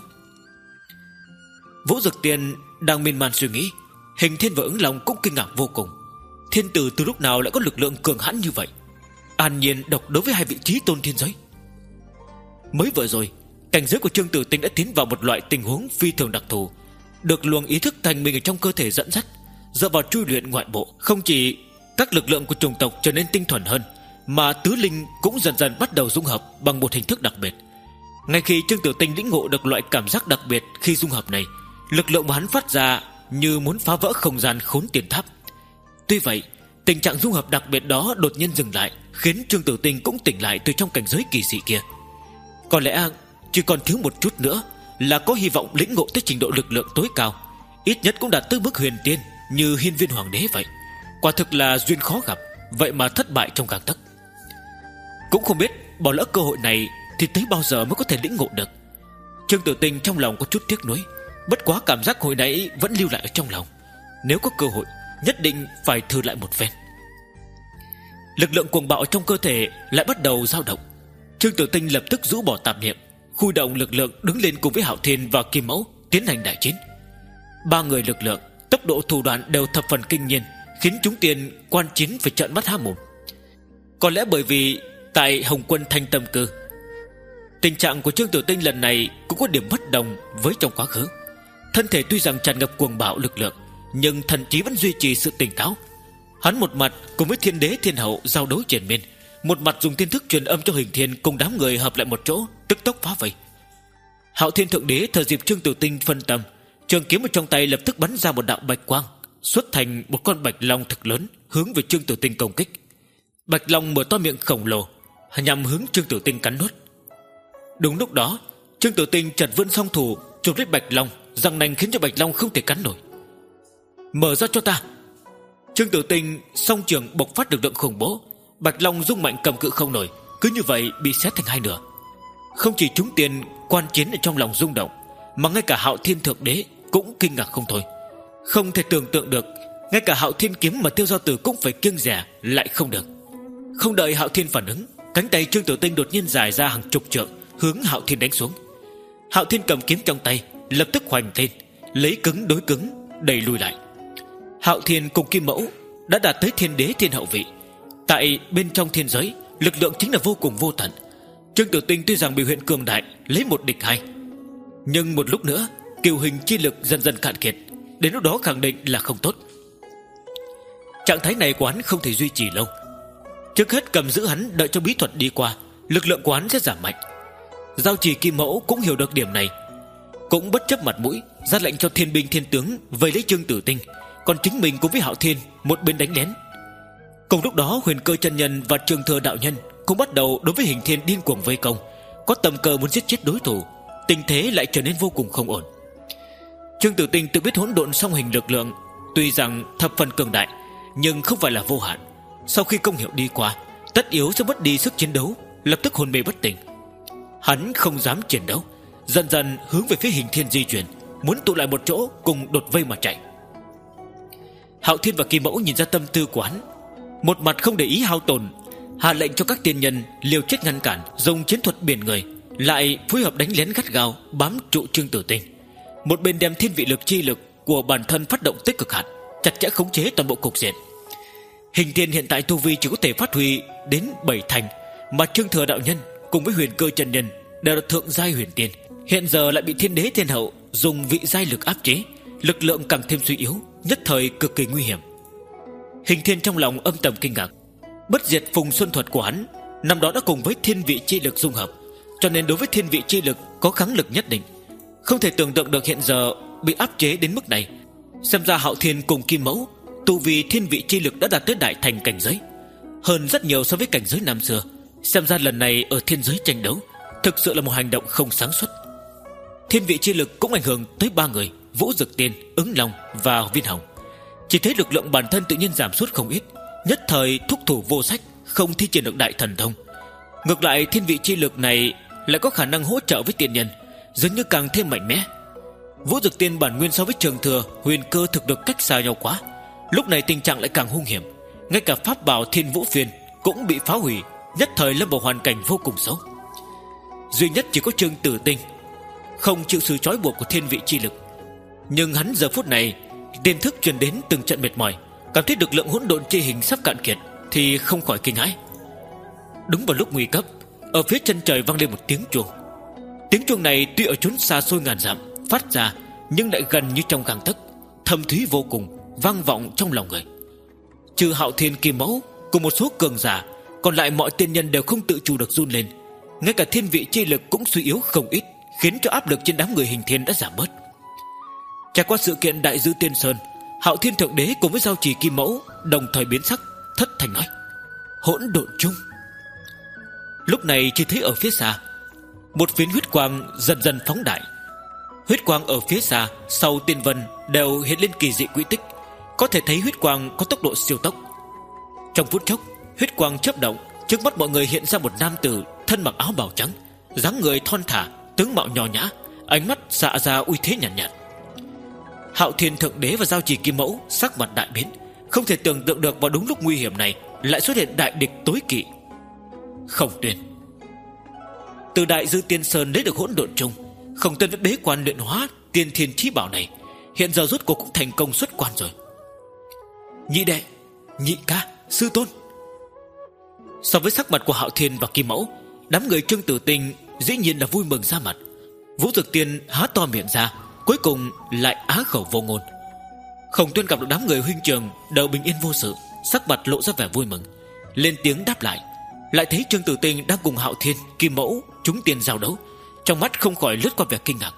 Vũ Dực Tiên đang miên man suy nghĩ, Hình Thiên và Ứng Long cũng kinh ngạc vô cùng. Thiên tử từ lúc nào lại có lực lượng cường hãn như vậy, an nhiên độc đối với hai vị chí tôn thiên giới. Mới vừa rồi cảnh giới của Trương Tử Tinh đã tiến vào một loại tình huống phi thường đặc thù, được luồng ý thức thành mình ở trong cơ thể dẫn dắt, dựa vào chui luyện ngoại bộ. Không chỉ các lực lượng của chủng tộc trở nên tinh thuần hơn, mà tứ linh cũng dần dần bắt đầu dung hợp bằng một hình thức đặc biệt. Ngay khi Trương Tử Tinh lĩnh ngộ được loại cảm giác đặc biệt khi dung hợp này, lực lượng mà hắn phát ra như muốn phá vỡ không gian khốn tiền tháp. Tuy vậy, tình trạng dung hợp đặc biệt đó đột nhiên dừng lại, khiến Trương Tử Tinh cũng tỉnh lại từ trong cảnh giới kỳ dị kia. Có lẽ chỉ còn thiếu một chút nữa là có hy vọng lĩnh ngộ tới trình độ lực lượng tối cao, ít nhất cũng đạt tới mức huyền tiên như Hiên Viên Hoàng đế vậy. Quả thực là duyên khó gặp, vậy mà thất bại trong gang tấc. Cũng không biết bỏ lỡ cơ hội này thì tới bao giờ mới có thể lĩnh ngộ được. Trương Tử Tinh trong lòng có chút tiếc nuối, bất quá cảm giác hồi nãy vẫn lưu lại ở trong lòng. Nếu có cơ hội nhất định phải thử lại một phen. Lực lượng cuồng bạo trong cơ thể lại bắt đầu dao động. Trương Tử Tinh lập tức rũ bỏ tạp niệm, khui động lực lượng đứng lên cùng với Hạo Thiên và Kim Mẫu tiến hành đại chiến. Ba người lực lượng, tốc độ, thủ đoạn đều thập phần kinh nhiên, khiến chúng tiền quan chiến phải trợn mắt há mồm. Có lẽ bởi vì tại Hồng Quân Thanh Tâm Cư, tình trạng của Trương Tử Tinh lần này cũng có điểm bất đồng với trong quá khứ. Thân thể tuy rằng tràn ngập cuồng bạo lực lượng, nhưng thần trí vẫn duy trì sự tỉnh táo. Hắn một mặt cùng với thiên đế thiên hậu giao đấu triền miên, một mặt dùng tiên thức truyền âm cho Hình Thiên cùng đám người hợp lại một chỗ, tức tốc phá vây. Hạo Thiên thượng đế thời dịp Trương Tử Tinh phân tâm, trường kiếm ở trong tay lập tức bắn ra một đạo bạch quang, xuất thành một con bạch long thực lớn hướng về Trương Tử Tinh công kích. Bạch long mở to miệng khổng lồ nhằm hướng Trương Tử Tinh cắn nuốt. Đúng lúc đó, Trương Tử Tinh chợt vươn song thủ chụp lấy bạch long, răng nanh khiến cho bạch long không thể cắn nổi. Mở ra cho ta! Trương Tử Tinh song trường bộc phát lực lượng khủng bố, bạch long rung mạnh cầm cự không nổi, cứ như vậy bị xé thành hai nửa. Không chỉ chúng tiền quan chiến ở trong lòng rung động, mà ngay cả Hạo Thiên thượng đế cũng kinh ngạc không thôi. Không thể tưởng tượng được, ngay cả Hạo Thiên kiếm mà Tiêu Giao Tử cũng phải kiêng dè lại không được. Không đợi Hạo Thiên phản ứng, cánh tay Trương Tử Tinh đột nhiên dài ra hàng chục trượng hướng Hạo Thiên đánh xuống. Hạo Thiên cầm kiếm trong tay lập tức hoành lên, lấy cứng đối cứng đẩy lùi lại. Hạo Thiên cùng Kim Mẫu đã đạt tới thiên đế thiên hậu vị, tại bên trong thiên giới lực lượng chính là vô cùng vô tận. Trương Tử Tinh tuy rằng biểu hiện cường đại, lấy một địch hai, nhưng một lúc nữa kiều hình chi lực dần dần cạn kiệt, đến lúc đó khẳng định là không tốt. Trạng thái này của hắn không thể duy trì lâu. Trước hết cầm giữ hắn, đợi cho bí thuật đi qua, lực lượng của hắn sẽ giảm mạnh. Giao Chỉ Kim Mẫu cũng hiểu được điểm này, cũng bất chấp mặt mũi ra lệnh cho thiên binh thiên tướng vây lấy Trương Tử Tinh, còn chính mình cùng với Hạo Thiên một bên đánh lén. Cùng lúc đó Huyền Cơ chân nhân và Trường Thừa đạo nhân cũng bắt đầu đối với Hình Thiên điên cuồng vây công, có tầm cờ muốn giết chết đối thủ, tình thế lại trở nên vô cùng không ổn. Trương Tử Tinh tự biết hỗn độn song hình lực lượng tuy rằng thập phần cường đại, nhưng không phải là vô hạn. Sau khi công hiệu đi qua, tất yếu sẽ mất đi sức chiến đấu, lập tức hôn mê bất tỉnh. Hắn không dám chiến đấu, dần dần hướng về phía Hình Thiên di chuyển, muốn tụ lại một chỗ cùng đột vây mà chạy. Hạo Thiên và Kim Mẫu nhìn ra tâm tư của hắn, một mặt không để ý hao tổn, hạ lệnh cho các tiên nhân liều chết ngăn cản, dùng chiến thuật biển người, lại phối hợp đánh lén gắt gao bám trụ Trương Tử Tinh. Một bên đem thiên vị lực chi lực của bản thân phát động tích cực hạn, chặt chẽ khống chế toàn bộ cục diện. Hình Thiên hiện tại tu vi chỉ có thể phát huy đến bảy thành, mà Trương Thừa đạo nhân cùng với Huyền Cơ chân nhân đều là thượng giai huyền tiên, hiện giờ lại bị Thiên Đế Thiên Hậu dùng vị giai lực áp chế, lực lượng càng thêm suy yếu, nhất thời cực kỳ nguy hiểm. Hình Thiên trong lòng âm thầm kinh ngạc. Bất diệt phùng xuân thuật của hắn năm đó đã cùng với thiên vị chi lực dung hợp, cho nên đối với thiên vị chi lực có kháng lực nhất định. Không thể tưởng tượng được hiện giờ bị áp chế đến mức này. Xem ra Hạo Thiên cùng Kim Mẫu tu vì thiên vị chi lực đã đạt tới đại thành cảnh giới, hơn rất nhiều so với cảnh giới năm xưa. Xem ra lần này ở thiên giới tranh đấu thực sự là một hành động không sáng suốt. Thiên vị chi lực cũng ảnh hưởng tới ba người: Vũ Dực Tiên, Ứng Long và Viên Hồng. Chỉ thấy lực lượng bản thân tự nhiên giảm sút không ít, nhất thời thúc thủ vô sách, không thi triển được đại thần thông. Ngược lại thiên vị chi lực này lại có khả năng hỗ trợ với tiên nhân, dường như càng thêm mạnh mẽ. Vũ Dực Tiên bản nguyên so với Trường Thừa, Huyền Cơ thực lực cách xa nhau quá, lúc này tình trạng lại càng hung hiểm. Ngay cả pháp bảo Thiên Vũ Phiên cũng bị phá hủy, nhất thời lâm vào hoàn cảnh vô cùng xấu. Duy nhất chỉ có Trương Tử Tinh không chịu sự trói buộc của thiên vị chi lực, nhưng hắn giờ phút này tiên thức truyền đến từng trận mệt mỏi, cảm thấy lực lượng hỗn độn chi hình sắp cạn kiệt thì không khỏi kinh hãi. Đúng vào lúc nguy cấp, ở phía chân trời vang lên một tiếng chuông. Tiếng chuông này tuy ở chốn xa xôi ngàn dặm phát ra, nhưng lại gần như trong gang tấc, thâm thúy vô cùng, vang vọng trong lòng người. Trừ Hạo Thiên, Kim Mẫu cùng một số cường giả, còn lại mọi tiên nhân đều không tự chủ được run lên. Ngay cả thiên vị chi lực cũng suy yếu không ít, khiến cho áp lực trên đám người Hình Thiên đã giảm bớt. Trải qua sự kiện Đại Dư Tiên Sơn, Hạo Thiên Thượng Đế cùng với Giao Trì Kim Mẫu đồng thời biến sắc, thất thanh nói: hỗn độn chung. Lúc này chỉ thấy ở phía xa một phiến huyết quang dần dần phóng đại. Huyết quang ở phía xa sau tiên vân đều hiện lên kỳ dị quỹ tích, có thể thấy huyết quang có tốc độ siêu tốc. Trong phút chốc, huyết quang chớp động, trước mắt mọi người hiện ra một nam tử thân mặc áo bào trắng, dáng người thon thả, tướng mạo nho nhã, ánh mắt xạ ra uy thế nhàn nhạt, nhạt. Hạo Thiên Thượng Đế và Giao Trì Kim Mẫu sắc mặt đại biến, không thể tưởng tượng được vào đúng lúc nguy hiểm này lại xuất hiện đại địch tối kỵ. Khổng Tuyên từ Đại Dư Tiên Sơn lấy được hỗn độn chung, Khổng Tuyên với bế quan luyện hóa tiên thiên chí bảo này, hiện giờ rốt cuộc cũng thành công xuất quan rồi. Nhị đệ, nhị ca, sư tôn. So với sắc mặt của Hạo Thiên và Kim Mẫu, đám người Trương Tử Tinh dĩ nhiên là vui mừng ra mặt. Vũ Dực Tiên há to miệng ra, cuối cùng lại á khẩu vô ngôn. Khổng Tuyên gặp được đám người huynh trường đều bình yên vô sự, sắc mặt lộ ra vẻ vui mừng, lên tiếng đáp lại. Lại thấy Trương Tử Tinh đang cùng Hạo Thiên, Kim Mẫu chúng tiền giao đấu, trong mắt không khỏi lướt qua vẻ kinh ngạc.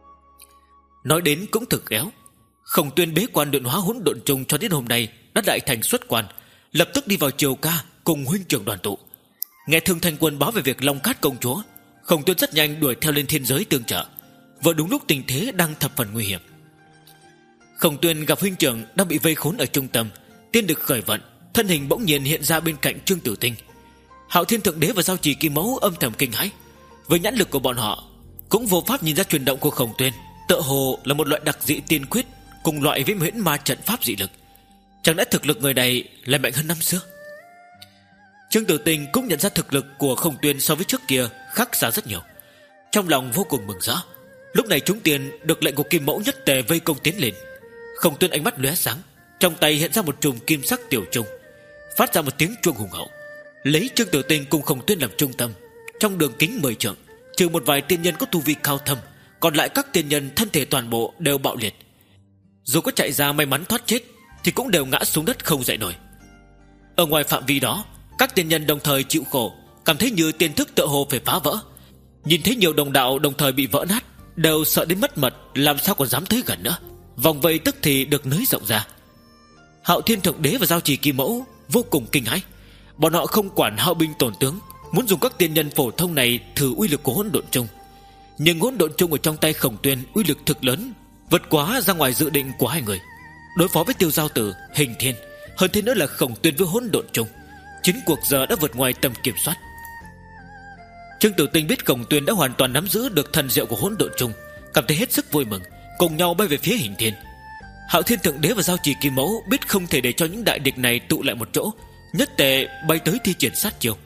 Nói đến cũng thực khéo, Khổng Tuyên bế quan luyện hóa hỗn độn chung cho đến hôm nay đã đại thành xuất quan, lập tức đi vào triều ca cùng huynh trưởng đoàn tụ. Nghe Thương Thanh Quân báo về việc Long Cát công chúa, Khổng Tuyên rất nhanh đuổi theo lên thiên giới tương trợ, vừa đúng lúc tình thế đang thập phần nguy hiểm. Khổng Tuyên gặp huynh trưởng đang bị vây khốn ở trung tâm, tiên lực khởi vận, thân hình bỗng nhiên hiện ra bên cạnh Trương Tử Tinh. Hạo Thiên Thượng Đế và Giao Trì Kim Mẫu âm thầm kinh hãi, với nhãn lực của bọn họ cũng vô pháp nhìn ra chuyển động của Khổng Tuyên tựa hồ là một loại đặc dị tiên quyết, cùng loại với huyễn ma trận pháp dị lực. Chẳng lẽ thực lực người này lại mạnh hơn năm xưa? Trương Tử Tinh cũng nhận ra thực lực của Khổng Tuyên so với trước kia khác xa rất nhiều, trong lòng vô cùng mừng rỡ. Lúc này chúng tiền được lệnh của Kim Mẫu nhất tề vây công tiến lên. Khổng Tuyên ánh mắt lóe sáng, trong tay hiện ra một chùm kim sắc tiểu trung, phát ra một tiếng chuông hùng hậu, lấy Trương Tử Tinh cùng Khổng Tuyên làm trung tâm. Trong đường kính mười trượng, trừ một vài tiên nhân có tu vi cao thâm, còn lại các tiên nhân thân thể toàn bộ đều bạo liệt. Dù có chạy ra may mắn thoát chết thì cũng đều ngã xuống đất không dậy nổi. Ở ngoài phạm vi đó, các tiên nhân đồng thời chịu khổ, cảm thấy như tiên thức tựa hồ phải phá vỡ. Nhìn thấy nhiều đồng đạo đồng thời bị vỡ nát, đều sợ đến mất mật, làm sao còn dám tới gần nữa. Vòng vây tức thì được nới rộng ra. Hạo Thiên Thượng Đế và Giao Trì Kim Mẫu vô cùng kinh hãi. Bọn họ không quản hao binh tổn tướng, muốn dùng các tiên nhân phổ thông này thử uy lực của hỗn độn chung. Nhưng hỗn độn chung ở trong tay Khổng Tuyên uy lực thực lớn, vượt quá ra ngoài dự định của hai người. Đối phó với Tiêu Giao Tử, Hình Thiên, hơn thế nữa là Khổng Tuyên với hỗn độn chung, chiến cuộc giờ đã vượt ngoài tầm kiểm soát. Trương Tử Tinh biết Khổng Tuyên đã hoàn toàn nắm giữ được thần diệu của hỗn độn chung, cảm thấy hết sức vui mừng, cùng nhau bay về phía Hình Thiên. Hạo Thiên Thượng Đế và Giao Chỉ Kim Mẫu biết không thể để cho những đại địch này tụ lại một chỗ, nhất tề bay tới thi triển sát chiêu.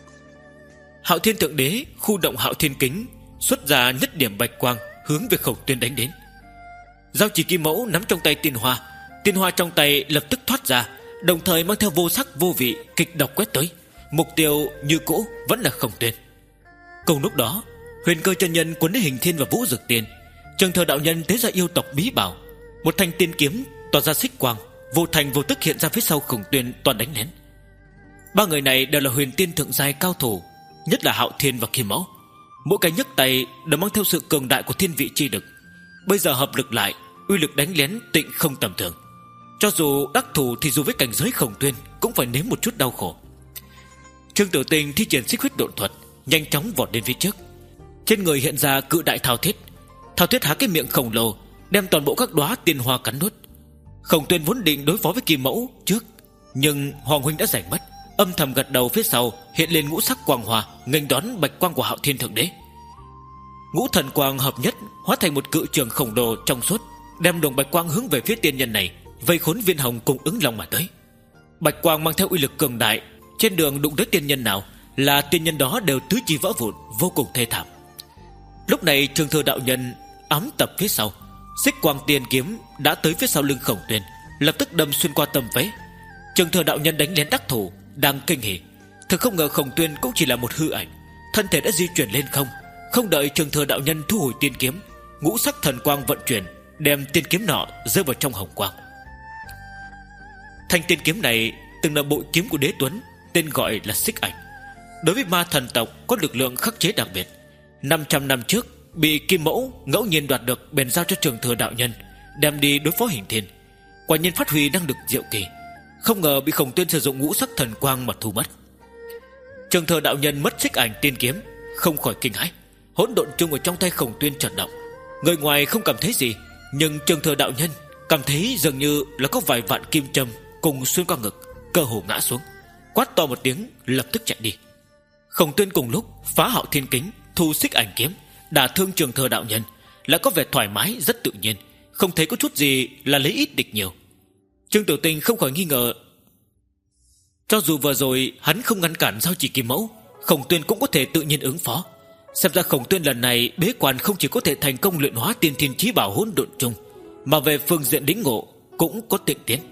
Hạo Thiên Thượng Đế khu động Hạo Thiên Kính, xuất ra nhất điểm bạch quang hướng về Khổng Tuyên đánh đến. Giao Chỉ Kim Mẫu nắm trong tay tiên hoa, tiên hoa trong tay lập tức thoát ra, đồng thời mang theo vô sắc vô vị kịch độc quét tới. Mục tiêu như cũ vẫn là Khổng Tuyên. Cùng lúc đó, Huyền Cơ chân nhân cuốn lấy Hình Thiên và Vũ Dực Tiên, Trường Thờ đạo nhân tế ra yêu tộc bí bảo, một thanh tiên kiếm tỏa ra xích quang, vô thành vô tức hiện ra phía sau Khổng Tuyên toàn đánh lén. Ba người này đều là huyền tiên thượng giai cao thủ, nhất là Hạo Thiên và Kim Mẫu, mỗi cái nhấc tay đều mang theo sự cường đại của thiên vị chi lực. Bây giờ hợp lực lại, uy lực đánh lén tịnh không tầm thường. Cho dù đắc thủ thì dù với cảnh giới Khổng Tuyên cũng phải nếm một chút đau khổ. Trương Tử Tinh thi triển xích huyết độn thuật, nhanh chóng vọt đến phía trước. Trên người hiện ra cự đại thao thiết. Thao thiết há cái miệng khổng lồ, đem toàn bộ các đóa tiên hoa cắn nuốt. Khổng Tuyên vốn định đối phó với Kim Mẫu trước, nhưng Hoàng huynh đã giành mất, âm thầm gật đầu, phía sau hiện lên ngũ sắc quang hoa nghênh đón bạch quang của Hạo Thiên Thượng Đế. Ngũ thần quang hợp nhất hóa thành một cự trường khổng lồ trong suốt, đem luồng bạch quang hướng về phía tiên nhân này, vây khốn Viên Hồng cùng ứng long mà tới. Bạch quang mang theo uy lực cường đại, trên đường đụng tới tiên nhân nào là tiên nhân đó đều tứ chi vỡ vụn, vô cùng thê thảm. Lúc này Trường Thừa đạo nhân ám tập phía sau, xích quang tiên kiếm đã tới phía sau lưng Khổng Tuyên, lập tức đâm xuyên qua tầm váy. Trường Thừa đạo nhân đánh lén đắc thủ, đang kinh hỉ, thực không ngờ Khổng Tuyên cũng chỉ là một hư ảnh, thân thể đã di chuyển lên không. Không đợi Trường Thừa đạo nhân thu hồi tiên kiếm, ngũ sắc thần quang vận chuyển, đem tiên kiếm nọ rơi vào trong hồng quang. Thanh tiên kiếm này từng là bội kiếm của Đế Tuấn, tên gọi là xích ảnh. Đối với ma thần tộc có lực lượng khắc chế đặc biệt. Năm trăm năm trước bị Kim Mẫu ngẫu nhiên đoạt được, bèn giao cho Trường Thừa đạo nhân đem đi đối phó Hình Thiên. Quả nhiên phát huy năng lực diệu kỳ, không ngờ bị Khổng Tuyên sử dụng ngũ sắc thần quang mà thu mất. Trường Thừa đạo nhân mất xích ảnh tiên kiếm, không khỏi kinh hãi. Hỗn độn chung ở trong tay Khổng Tuyên chợt động. Người ngoài không cảm thấy gì, nhưng Trường Thừa đạo nhân cảm thấy dường như là có vài vạn kim châm cùng xuyên qua ngực, cơ hồ ngã xuống, quát to một tiếng lập tức chạy đi. Khổng Tuyên cùng lúc phá Hạo Thiên Kính, thu xích ảnh kiếm, đả thương Trường Thừa đạo nhân, lại có vẻ thoải mái rất tự nhiên, không thấy có chút gì là lấy ít địch nhiều. Trương Tiểu Tinh không khỏi nghi ngờ, cho dù vừa rồi hắn không ngăn cản Giao Chỉ Kim Mẫu, Khổng Tuyên cũng có thể tự nhiên ứng phó. Xem ra Khổng Tuyên lần này bế quan không chỉ có thể thành công luyện hóa tiên thiên chí bảo hỗn độn chung, mà về phương diện lĩnh ngộ cũng có tịnh tiến.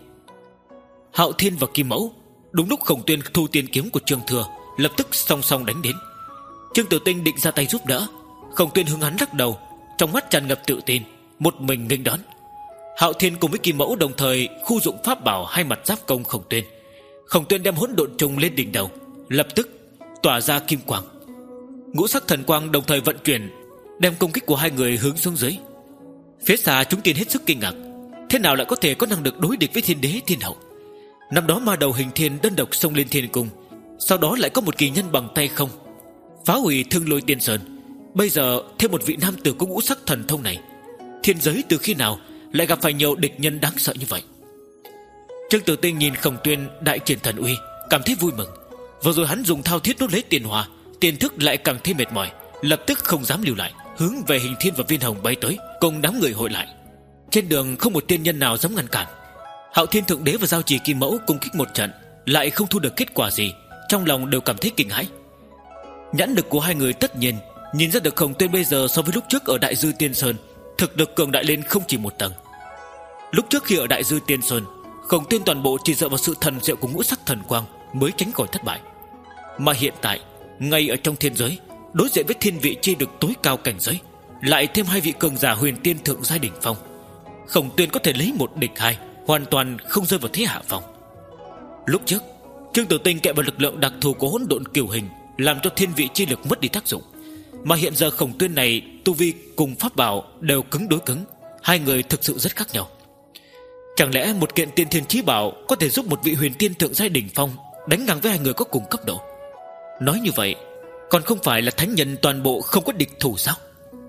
Hạo Thiên và Kim Mẫu đúng lúc Khổng Tuyên thu tiên kiếm của Trương Thừa, lập tức song song đánh đến. Trương Tiểu Tinh định ra tay giúp đỡ, Khổng Tuyên hướng hắn lắc đầu, trong mắt tràn ngập tự tin, một mình nghênh đón. Hạo Thiên cùng với Kim Mẫu đồng thời khu dụng pháp bảo hai mặt giáp công Khổng Tuyên. Khổng Tuyên đem hỗn độn trùng lên đỉnh đầu, lập tức tỏa ra kim quang. Ngũ sắc thần quang đồng thời vận chuyển, đem công kích của hai người hướng xuống dưới. Phía xa chúng tiên hết sức kinh ngạc, thế nào lại có thể có năng lực đối địch với Thiên Đế Thiên Hậu? Năm đó ma đầu Hình Thiên đơn độc xông lên thiên cung, sau đó lại có một kỳ nhân bằng tay không phá hủy Thương Lôi Tiên Sơn. Bây giờ thêm một vị nam tử có ngũ sắc thần thông này, thiên giới từ khi nào lại gặp phải nhiều địch nhân đáng sợ như vậy? Trương Tử Tinh nhìn Khổng Tuyên đại triển thần uy, cảm thấy vui mừng. Vừa rồi hắn dùng thao thiết đốt lấy tiền hòa, tiền thức lại càng thêm mệt mỏi, lập tức không dám lưu lại, hướng về Hình Thiên và Viên Hồng bay tới, cùng đám người hội lại. Trên đường không một tiên nhân nào dám ngăn cản. Hạo Thiên Thượng Đế và Giao Chỉ Kim Mẫu cùng kích một trận, lại không thu được kết quả gì, trong lòng đều cảm thấy kinh hãi. Nhãn lực của hai người tất nhiên nhìn ra được Khổng Tuyên bây giờ so với lúc trước ở Đại Dư Tiên Sơn, thực lực cường đại lên không chỉ một tầng. Lúc trước khi ở Đại Dư Tiên Sơn, Khổng Tuyên toàn bộ chỉ dựa vào sự thần diệu của ngũ sắc thần quang mới tránh khỏi thất bại. Mà hiện tại, ngay ở trong thiên giới, đối diện với thiên vị chi lực tối cao cảnh giới, lại thêm hai vị cường giả huyền tiên thượng giai đỉnh phong, Khổng Tuyên có thể lấy một địch hai, hoàn toàn không rơi vào thế hạ phong. Lúc trước Trương Tử Tinh kẹt vào lực lượng đặc thù của hỗn độn cửu hình, làm cho thiên vị chi lực mất đi tác dụng. Mà hiện giờ Khổng Tuyên này tu vi cùng pháp bảo đều cứng đối cứng, hai người thực sự rất khác nhau. Chẳng lẽ một kiện tiên thiên chí bảo có thể giúp một vị huyền tiên thượng giai đỉnh phong đánh ngang với hai người có cùng cấp độ? Nói như vậy, còn không phải là thánh nhân toàn bộ không có địch thủ sao?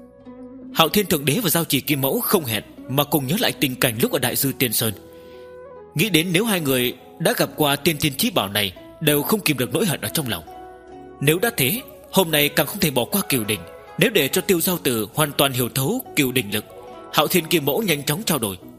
Hạo Thiên Thượng Đế và Giao Chỉ Kim Mẫu không hẹn mà cùng nhớ lại tình cảnh lúc ở Đại Dư Tiên Sơn. Nghĩ đến nếu hai người đã gặp qua tiên thiên chí bảo này, đều không kìm được nỗi hận ở trong lòng. Nếu đã thế, hôm nay càng không thể bỏ qua Cửu Đỉnh. Nếu để cho Tiêu Giao Tử hoàn toàn hiểu thấu Cửu Đỉnh lực, Hạo Thiên Kim Mẫu nhanh chóng trao đổi,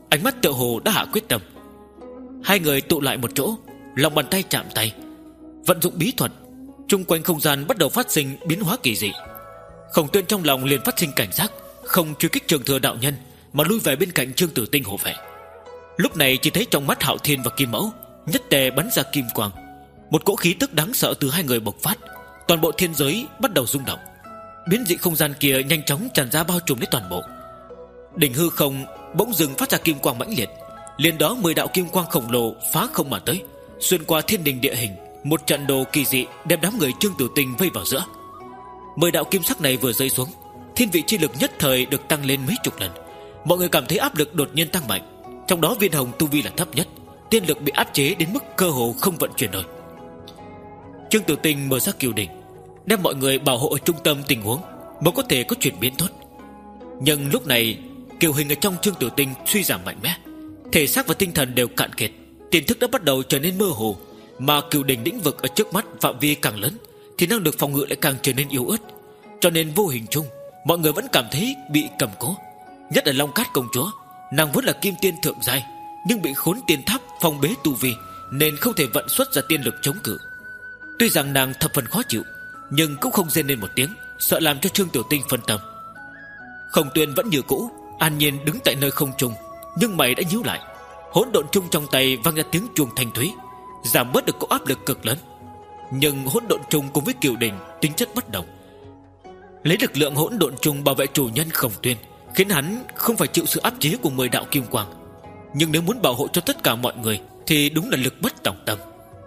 ánh mắt tựa hồ đã hạ quyết tâm. Hai người tụ lại một chỗ, lòng bàn tay chạm tay, vận dụng bí thuật. Chung quanh không gian bắt đầu phát sinh biến hóa kỳ dị. Khổng Tuyên trong lòng liền phát sinh cảnh giác, không truy kích Trường Thừa đạo nhân, mà lui về bên cạnh Trương Tử Tinh hộ vệ. Lúc này chỉ thấy trong mắt Hạo Thiên và Kim Mẫu nhất tề bắn ra kim quang. Một cỗ khí tức đáng sợ từ hai người bộc phát, toàn bộ thiên giới bắt đầu rung động. Biến dị không gian kia nhanh chóng tràn ra bao trùm lấy toàn bộ. Đỉnh hư không bỗng dừng phát ra kim quang mãnh liệt, liền đó mười đạo kim quang khổng lồ phá không mà tới, xuyên qua thiên đình địa hình. Một trận đồ kỳ dị đem đám người Trương Tử Tinh vây vào giữa. Mười đạo kim sắc này vừa rơi xuống, thiên vị chi lực nhất thời được tăng lên mấy chục lần. Mọi người cảm thấy áp lực đột nhiên tăng mạnh. Trong đó Viên Hồng tu vi là thấp nhất, tiên lực bị áp chế đến mức cơ hồ không vận chuyển nổi. Trương Tử Tinh mở ra kiều đỉnh, đem mọi người bảo hộ ở trung tâm tình huống mới có thể có chuyển biến tốt. Nhưng lúc này kiều hình ở trong Trương Tử Tinh suy giảm mạnh mẽ, thể xác và tinh thần đều cạn kiệt, tiềm thức đã bắt đầu trở nên mơ hồ. Mà cửu đỉnh lĩnh vực ở trước mắt phạm vi càng lớn thì năng lực phòng ngự lại càng trở nên yếu ớt. Cho nên vô hình chung mọi người vẫn cảm thấy bị cầm cố. Nhất là Long Cát công chúa, nàng vốn là kim tiên thượng giai, nhưng bị khốn tiên tháp phong bế tu vi, nên không thể vận xuất ra tiên lực chống cự. Tuy rằng nàng thập phần khó chịu, nhưng cũng không rên lên một tiếng, sợ làm cho Trương Tiểu Tinh phân tâm. Khổng Tuyên vẫn như cũ, an nhiên đứng tại nơi không trung, nhưng mày đã nhíu lại. Hỗn độn chung trong tay vang ra tiếng chuông thanh thúy, giảm bớt được cỗ áp lực cực lớn. Nhưng hỗn độn chung cùng với kiều đỉnh tính chất bất đồng, lấy lực lượng hỗn độn chung bảo vệ chủ nhân Khổng Tuyên, khiến hắn không phải chịu sự áp chế của mười đạo kim quang. Nhưng nếu muốn bảo hộ cho tất cả mọi người thì đúng là lực bất tòng tâm.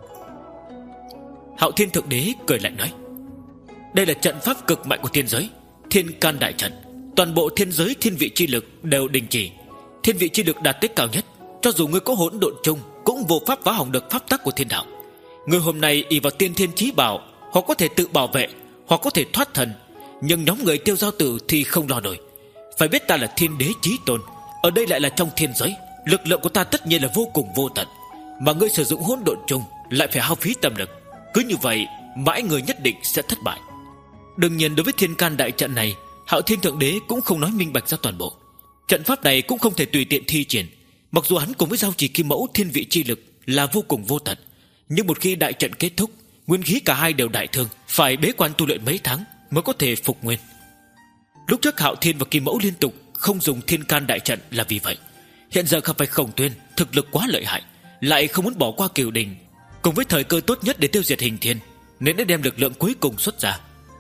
Hạo Thiên Thượng Đế cười lạnh nói: đây là trận pháp cực mạnh của thiên giới, Thiên Can Đại Trận. Toàn bộ thiên giới thiên vị chi lực đều đình chỉ. Thiên vị chi lực đạt tới cao nhất, cho dù ngươi có hỗn độn chung cũng vô pháp phá hỏng được pháp tắc của thiên đạo. Ngươi hôm nay ỷ vào tiên thiên chí bảo, hoặc có thể tự bảo vệ, hoặc có thể thoát thần. Nhưng nhóm người Tiêu Giao Tử thì không lo nổi. Phải biết ta là thiên đế chí tôn, ở đây lại là trong thiên giới, lực lượng của ta tất nhiên là vô cùng vô tận. Mà ngươi sử dụng hỗn độn chung lại phải hao phí tâm lực. Cứ như vậy mãi người nhất định sẽ thất bại. Đương nhiên đối với Thiên Can Đại Trận này, Hạo Thiên Thượng Đế cũng không nói minh bạch ra toàn bộ. Trận pháp này cũng không thể tùy tiện thi triển. Mặc dù hắn cùng với giao trì kim mẫu thiên vị chi lực là vô cùng vô tận, nhưng một khi đại trận kết thúc, nguyên khí cả hai đều đại thương, phải bế quan tu luyện mấy tháng mới có thể phục nguyên. Lúc trước Hạo Thiên và Kim Mẫu liên tục không dùng Thiên Can Đại Trận là vì vậy. Hiện giờ gặp phải Khổng Tuyên thực lực quá lợi hại, lại không muốn bỏ qua Kiều Đình cùng với thời cơ tốt nhất để tiêu diệt Hình Thiên, nên đã đem lực lượng cuối cùng xuất ra.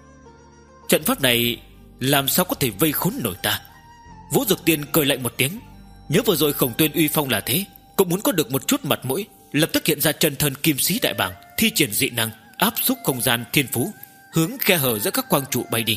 Trận pháp này làm sao có thể vây khốn nổi ta? Vũ Dực Tiên cười lạnh một tiếng. Nhớ vừa rồi Khổng Tuyên uy phong là thế, cũng muốn có được một chút mặt mũi, lập tức hiện ra chân thân Kim Sĩ Đại Bàng, thi triển dị năng áp xúc không gian thiên phú, hướng khe hở giữa các quang trụ bay đi.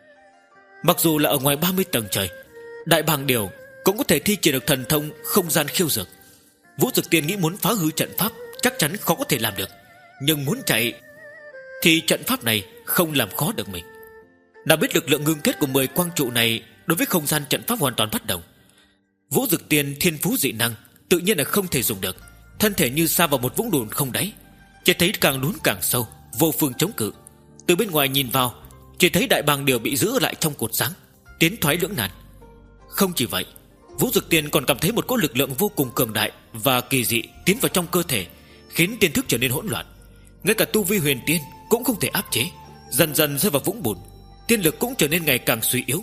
Mặc dù là ở ngoài ba mươi tầng trời, Đại Bàng Điều cũng có thể thi triển được thần thông không gian khiêu dược. Vũ Dực Tiên nghĩ muốn phá hư trận pháp chắc chắn khó có thể làm được, nhưng muốn chạy thì trận pháp này không làm khó được mình. Nào biết lực lượng ngưng kết của mười quang trụ này đối với không gian trận pháp hoàn toàn bất đồng. Vũ Dực Tiên thiên phú dị năng tự nhiên là không thể dùng được, thân thể như sa vào một vũng bùn không đáy, chỉ thấy càng lún càng sâu, vô phương chống cự. Từ bên ngoài nhìn vào, chỉ thấy Đại Bàng Điều bị giữ lại trong cột sáng, tiến thoái lưỡng nan. Không chỉ vậy, Vũ Dực Tiên còn cảm thấy một cỗ lực lượng vô cùng cường đại và kỳ dị tiến vào trong cơ thể, khiến tiên thức trở nên hỗn loạn. Ngay cả tu vi huyền tiên cũng không thể áp chế, dần dần rơi vào vũng bùn, tiên lực cũng trở nên ngày càng suy yếu.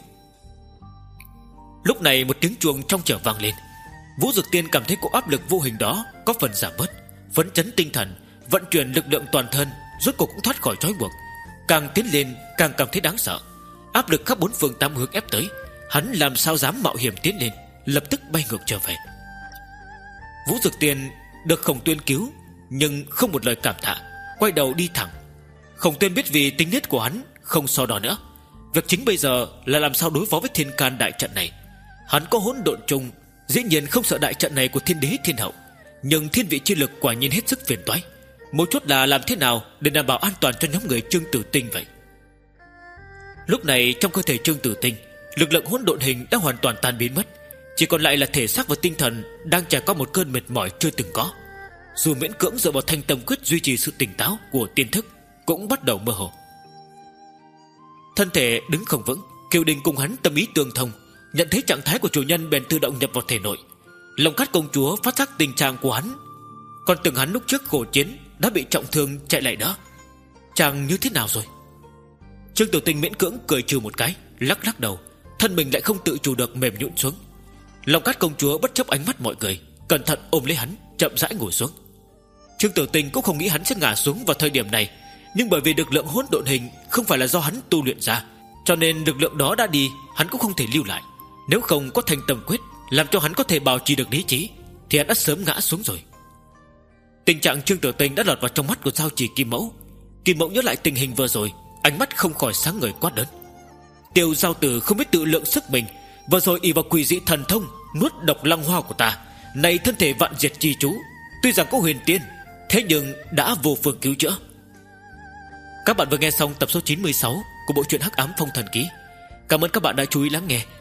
Lúc này một tiếng chuông trong trẻo vang lên. Vũ Dực Tiên cảm thấy cỗ áp lực vô hình đó có phần giảm bớt, phấn chấn tinh thần, vận chuyển lực lượng toàn thân, rốt cuộc cũng thoát khỏi trói buộc. Càng tiến lên càng cảm thấy đáng sợ, áp lực khắp bốn phương tám hướng ép tới, hắn làm sao dám mạo hiểm tiến lên, lập tức bay ngược trở về. Vũ Dực Tiên được Khổng Tuyên cứu, nhưng không một lời cảm tạ, quay đầu đi thẳng. Khổng Tuyên biết vì tính nết của hắn không so đo nữa, việc chính bây giờ là làm sao đối phó với Thiên Can Đại Trận này. Hắn có hỗn độn chung, dĩ nhiên không sợ đại trận này của Thiên Đế Thiên Hậu, nhưng thiên vị chi lực quả nhiên hết sức phiền toái. Một chút là làm thế nào để đảm bảo an toàn cho nhóm người Trương Tử Tinh vậy. Lúc này trong cơ thể Trương Tử Tinh, lực lượng hỗn độn hình đã hoàn toàn tan biến mất, chỉ còn lại là thể xác và tinh thần đang trải qua một cơn mệt mỏi chưa từng có. Dù miễn cưỡng dựa vào thanh tâm quyết duy trì sự tỉnh táo của tiên thức, cũng bắt đầu mơ hồ. Thân thể đứng không vững, Kiều Đình cùng hắn tâm ý tương thông, nhận thấy trạng thái của chủ nhân bèn tự động nhập vào thể nội. Long Cát công chúa phát giác tình trạng của hắn, còn từng hắn lúc trước khổ chiến đã bị trọng thương chạy lại đó, chàng như thế nào rồi? Trương Tiểu Tinh miễn cưỡng cười trừ một cái, lắc lắc đầu, thân mình lại không tự chủ được mềm nhũn xuống. Long Cát công chúa bất chấp ánh mắt mọi người, cẩn thận ôm lấy hắn, chậm rãi ngồi xuống. Trương Tiểu Tinh cũng không nghĩ hắn sẽ ngã xuống vào thời điểm này, nhưng bởi vì lực lượng hỗn độn hình không phải là do hắn tu luyện ra, cho nên lực lượng đó đã đi, hắn cũng không thể lưu lại. Nếu không có Thanh Tâm Quyết làm cho hắn có thể bảo trì được lý trí, thì hắn đã sớm ngã xuống rồi. Tình trạng Trương Tiểu Tinh đã lọt vào trong mắt của Giao Chỉ Kim Mẫu. Kim Mẫu nhớ lại tình hình vừa rồi, ánh mắt không khỏi sáng ngời quát lớn: Tiêu Giao Tử không biết tự lượng sức mình, vừa rồi ỷ vào quỷ dị thần thông nuốt độc lăng hoa của ta, này thân thể vạn diệt chi chú, tuy rằng có huyền tiên, thế nhưng đã vô phương cứu chữa. Các bạn vừa nghe xong tập số chín mươi sáu của bộ truyện Hắc Ám Phong Thần Ký. Cảm ơn các bạn đã chú ý lắng nghe.